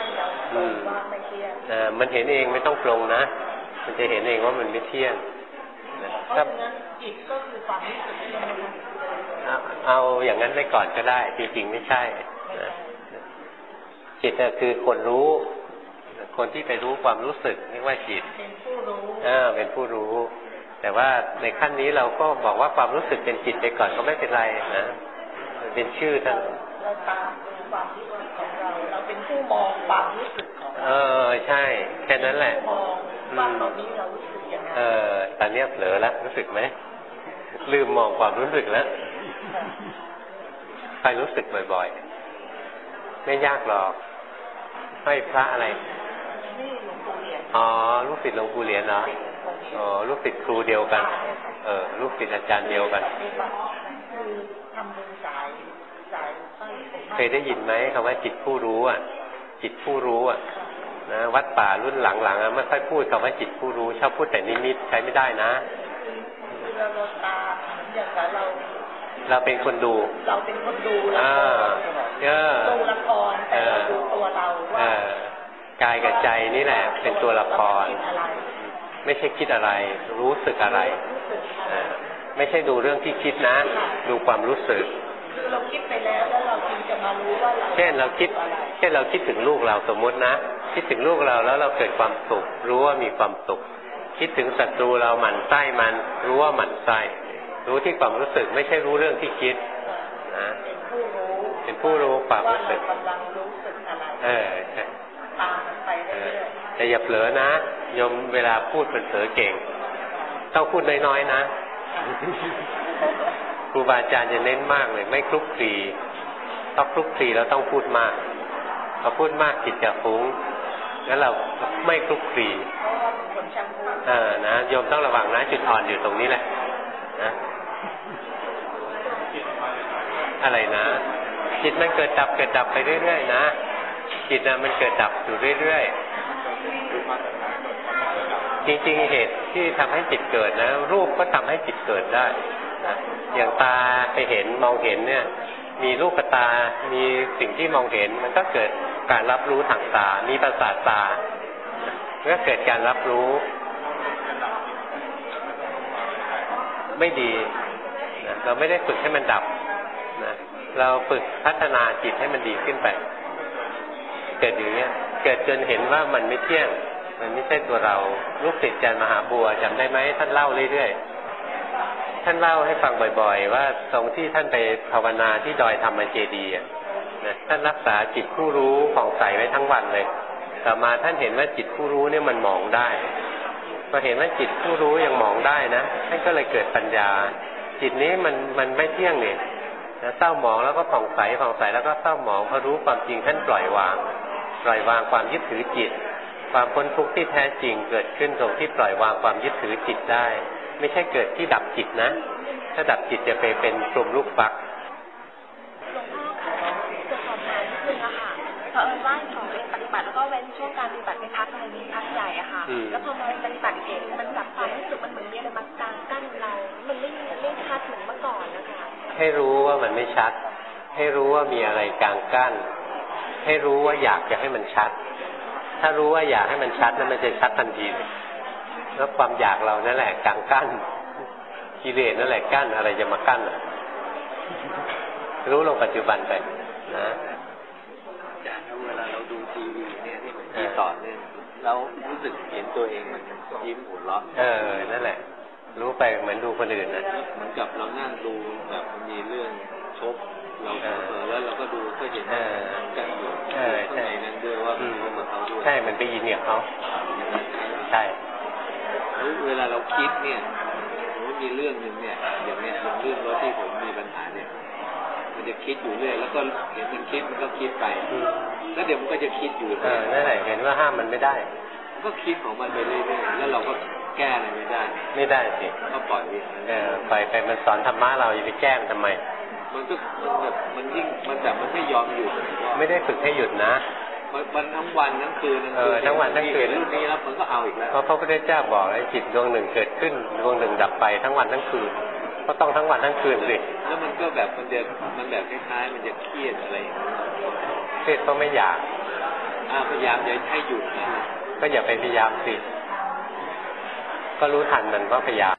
มันเห็นเองไม่ต้องปรุงนะมันจะเห็นเองว่ามันไม่เที่ยงเพราะฉะนั้นจิตก็คือความรู้สึกเอาอย่างนั้นไว้ก่อนก็ได้จริงๆไม่ใช่จิตคือคนรู้คนที่ไปรู้ความรู้สึกเรียกว่าจิตเป็นผู้รู้เป็นผู้รู้แต่ว่าในขั้นนี้เราก็บอกว่าความรู้สึกเป็นจิตไปก่อนก็ไม่เป็นไรนะเป็นชื่อท่านเราตามดูความรู้สึกของเราเป็นผู้มองความรู้สึกของใช่แค่นั้นแหละมองว่าตอนนี้เรารู้สึกยังไงตอนนี้เผลอแล้วรู้สึกไหมลืมมองความรู้สึกแล้วใครรู้สึกบ่อยๆไม่ยากหรอกให้พระอะไรนี่หลวงปู่เหรียญลูกศิษย์หลวงปู่เหรียญเหรอลูกศิษย์ครูเดียวกันลูกศิษย์อาจารย์เดียวกันคือทำบุญสายเคยได้ยินไหมคำว่าจิตผู้รู้อ่ะจิตผู้รู้อ่ะนะวัดป่ารุ่นหลังๆไม่ค่อยพูดคำว่าจิตผู้รู้ชอบพูดแต่นิมิตใช้ไม่ได้นะเราตาอย่างกับเราเป็นคนดูเราเป็นคนดูดูละครแต่เราดูตัวเราว่ากายกับใจนี่แหละเป็นตัวละครไม่ใช่คิดอะไรรู้สึกอะไรไม่ใช่ดูเรื่องที่คิดนะดูความรู้สึกเราคิดไปแล้วเราจึงจะมารู้ว่าเช่นเราคิดถึงลูกเราสมมตินะคิดถึงลูกเราแล้วเราเกิดความสุขรู้ว่ามีความสุขคิดถึงศัตรูเราหมั่นไส้มันรู้ว่าหมั่นไส้รู้ที่ความรู้สึกไม่ใช่รู้เรื่องที่คิดนะเป็นผู้รู้ความรู้สึกกำลังรู้สึกอะไรใช่ตามมันไปเรื่อยๆแต่อย่าเผลอนะโยมเวลาพูดมันเผลอเก่งต้องพูดน้อยๆนะครูบาอาจารย์จะเน้นมากเลยไม่คลุกคลีต้องคลุกคลีแล้วต้องพูดมากพอพูดมากจิตจะฟุ้งงั้นเราไม่คลุกคลีนะโยมต้องระวังนะจุดอ่อนอยู่ตรงนี้แหละนะอะไรนะจิตมันเกิดดับไปเรื่อยๆนะจิตนะมันเกิดดับอยู่เรื่อยๆจริงๆเหตุที่ทำให้จิตเกิดนะรูปก็ทำให้จิตเกิดได้นะอย่างตาไปเห็นมองเห็นเนี่ยมีรูปตามีสิ่งที่มองเห็นมันก็เกิดการรับรู้ทางตามีประสาทตาก็เกิดการรับรู้ไม่ดีนะเราไม่ได้ฝึกให้มันดับนะเราฝึกพัฒนาจิตให้มันดีขึ้นไปเกิดอย่างนี้เกิดจนเห็นว่ามันไม่เที่ยงมันไม่ใช่ตัวเราลูกศิษย์อาจารย์มหาบัวจำได้ไหมท่านเล่าเรื่อยๆท่านเล่าให้ฟังบ่อยๆว่าตรงที่ท่านไปภาวนาที่ดอยธรรมเจดีย์นะท่านรักษาจิตผู้รู้ผ่องใสไว้ทั้งวันเลยต่อมาท่านเห็นว่าจิตผู้รู้เนี่ยมันมองได้พอเห็นว่าจิตผู้รู้ยังมองได้นะท่านก็เลยเกิดปัญญาจิตนี้มันไม่เที่ยงเนี่ยเศร้าหมองแล้วก็ผ่องใสแล้วก็เศร้าหมองพอรู้ความจริงท่านปล่อยวางความยึดถือจิตความพ้นทุกข์ที่แท้จริงเกิดขึ้นตรงที่ปล่อยวางความยึดถือจิตได้ไม่ใช่เกิดที่ดับจิตนะถ้าดับจิตจะไปเป็นกลุ่มลูกฟักหลวงพ่อคะจะสอบถามนิดนึงอะค่ะเพราะว่าของเองปฏิบัติแล้วก็เว้นช่วงการปฏิบัติไปพักอะไรนี้พักใหญ่อะค่ะแล้วพอมาปฏิบัติเองมันจับความรู้สึกมันเหมือนมีอะไรมากางกั้นเรามันไม่ชัดเหมือนเมื่อก่อนนะคะให้รู้ว่ามันไม่ชัดให้รู้ว่ามีอะไรกางกั้นให้รู้ว่าอยากจะให้มันชัดถ้ารู้ว่าอยากให้มันชัดนั้นมันจะชัดทันทีเลยแล้วความอยากเรานั่นแหละกางกั้นกิเลสนั่นแหละกั้นอะไรจะมากั้นรู้ลงปัจจุบันไปนะอาจารย์เวลาเราดูทีวีเนี่ยที่ต่อเนื่องแล้วรู้สึกเห็นตัวเองมันยิ้มหัวเราะนั่นแหละรู้ไปเหมือนดูคนอื่นนะเหมือนกับเรานั่งดูแบบมันมีเรื่องชกเราแล้วเราก็ดูก็เห็นกันอยู่ข้างในนั้นด้วยว่าเขาด้วยใช่มันไปยินเนี่ยเขาใช่แล้วเวลาเราคิดเนี่ยมีเรื่องนึงเนี่ยอย่างเนี้ยเรื่องรถที่ผมมีปัญหาเนี่ยมันจะคิดอยู่เรื่อยแล้วก็เห็นมันคิดมันก็คิดไปแล้วเดี๋ยวมันก็จะคิดอยู่นั่นแหละเห็นว่าห้ามมันไม่ได้ก็คิดของมันไปเรื่อยๆแล้วเราก็แก้อะไรไม่ได้สิก็ปล่อยไปมันสอนธรรมะเราอย่าไปแก้มันทำไมมันก็แบบมันยิ่งมันแบบมันไม่ยอมหยุดไม่ได้ฝึกให้หยุดนะมันทั้งวันทั้งคืนทั้งวันทั้งคืนรุ่นนี้แล้วมันก็เอาอีกแล้วเพราะพระพุทธเจ้าบอกให้จิตดวงหนึ่งเกิดขึ้นดวงหนึ่งดับไปทั้งวันทั้งคืนก็ต้องทั้งวันทั้งคืนสิแล้วมันก็แบบมันแบบคล้ายๆมันจะเครียดอะไรเครียดก็ไม่อยากพยายามจะให้หยุดนะก็อย่าไปพยายามสิก็รู้ทันมันก็พยายาม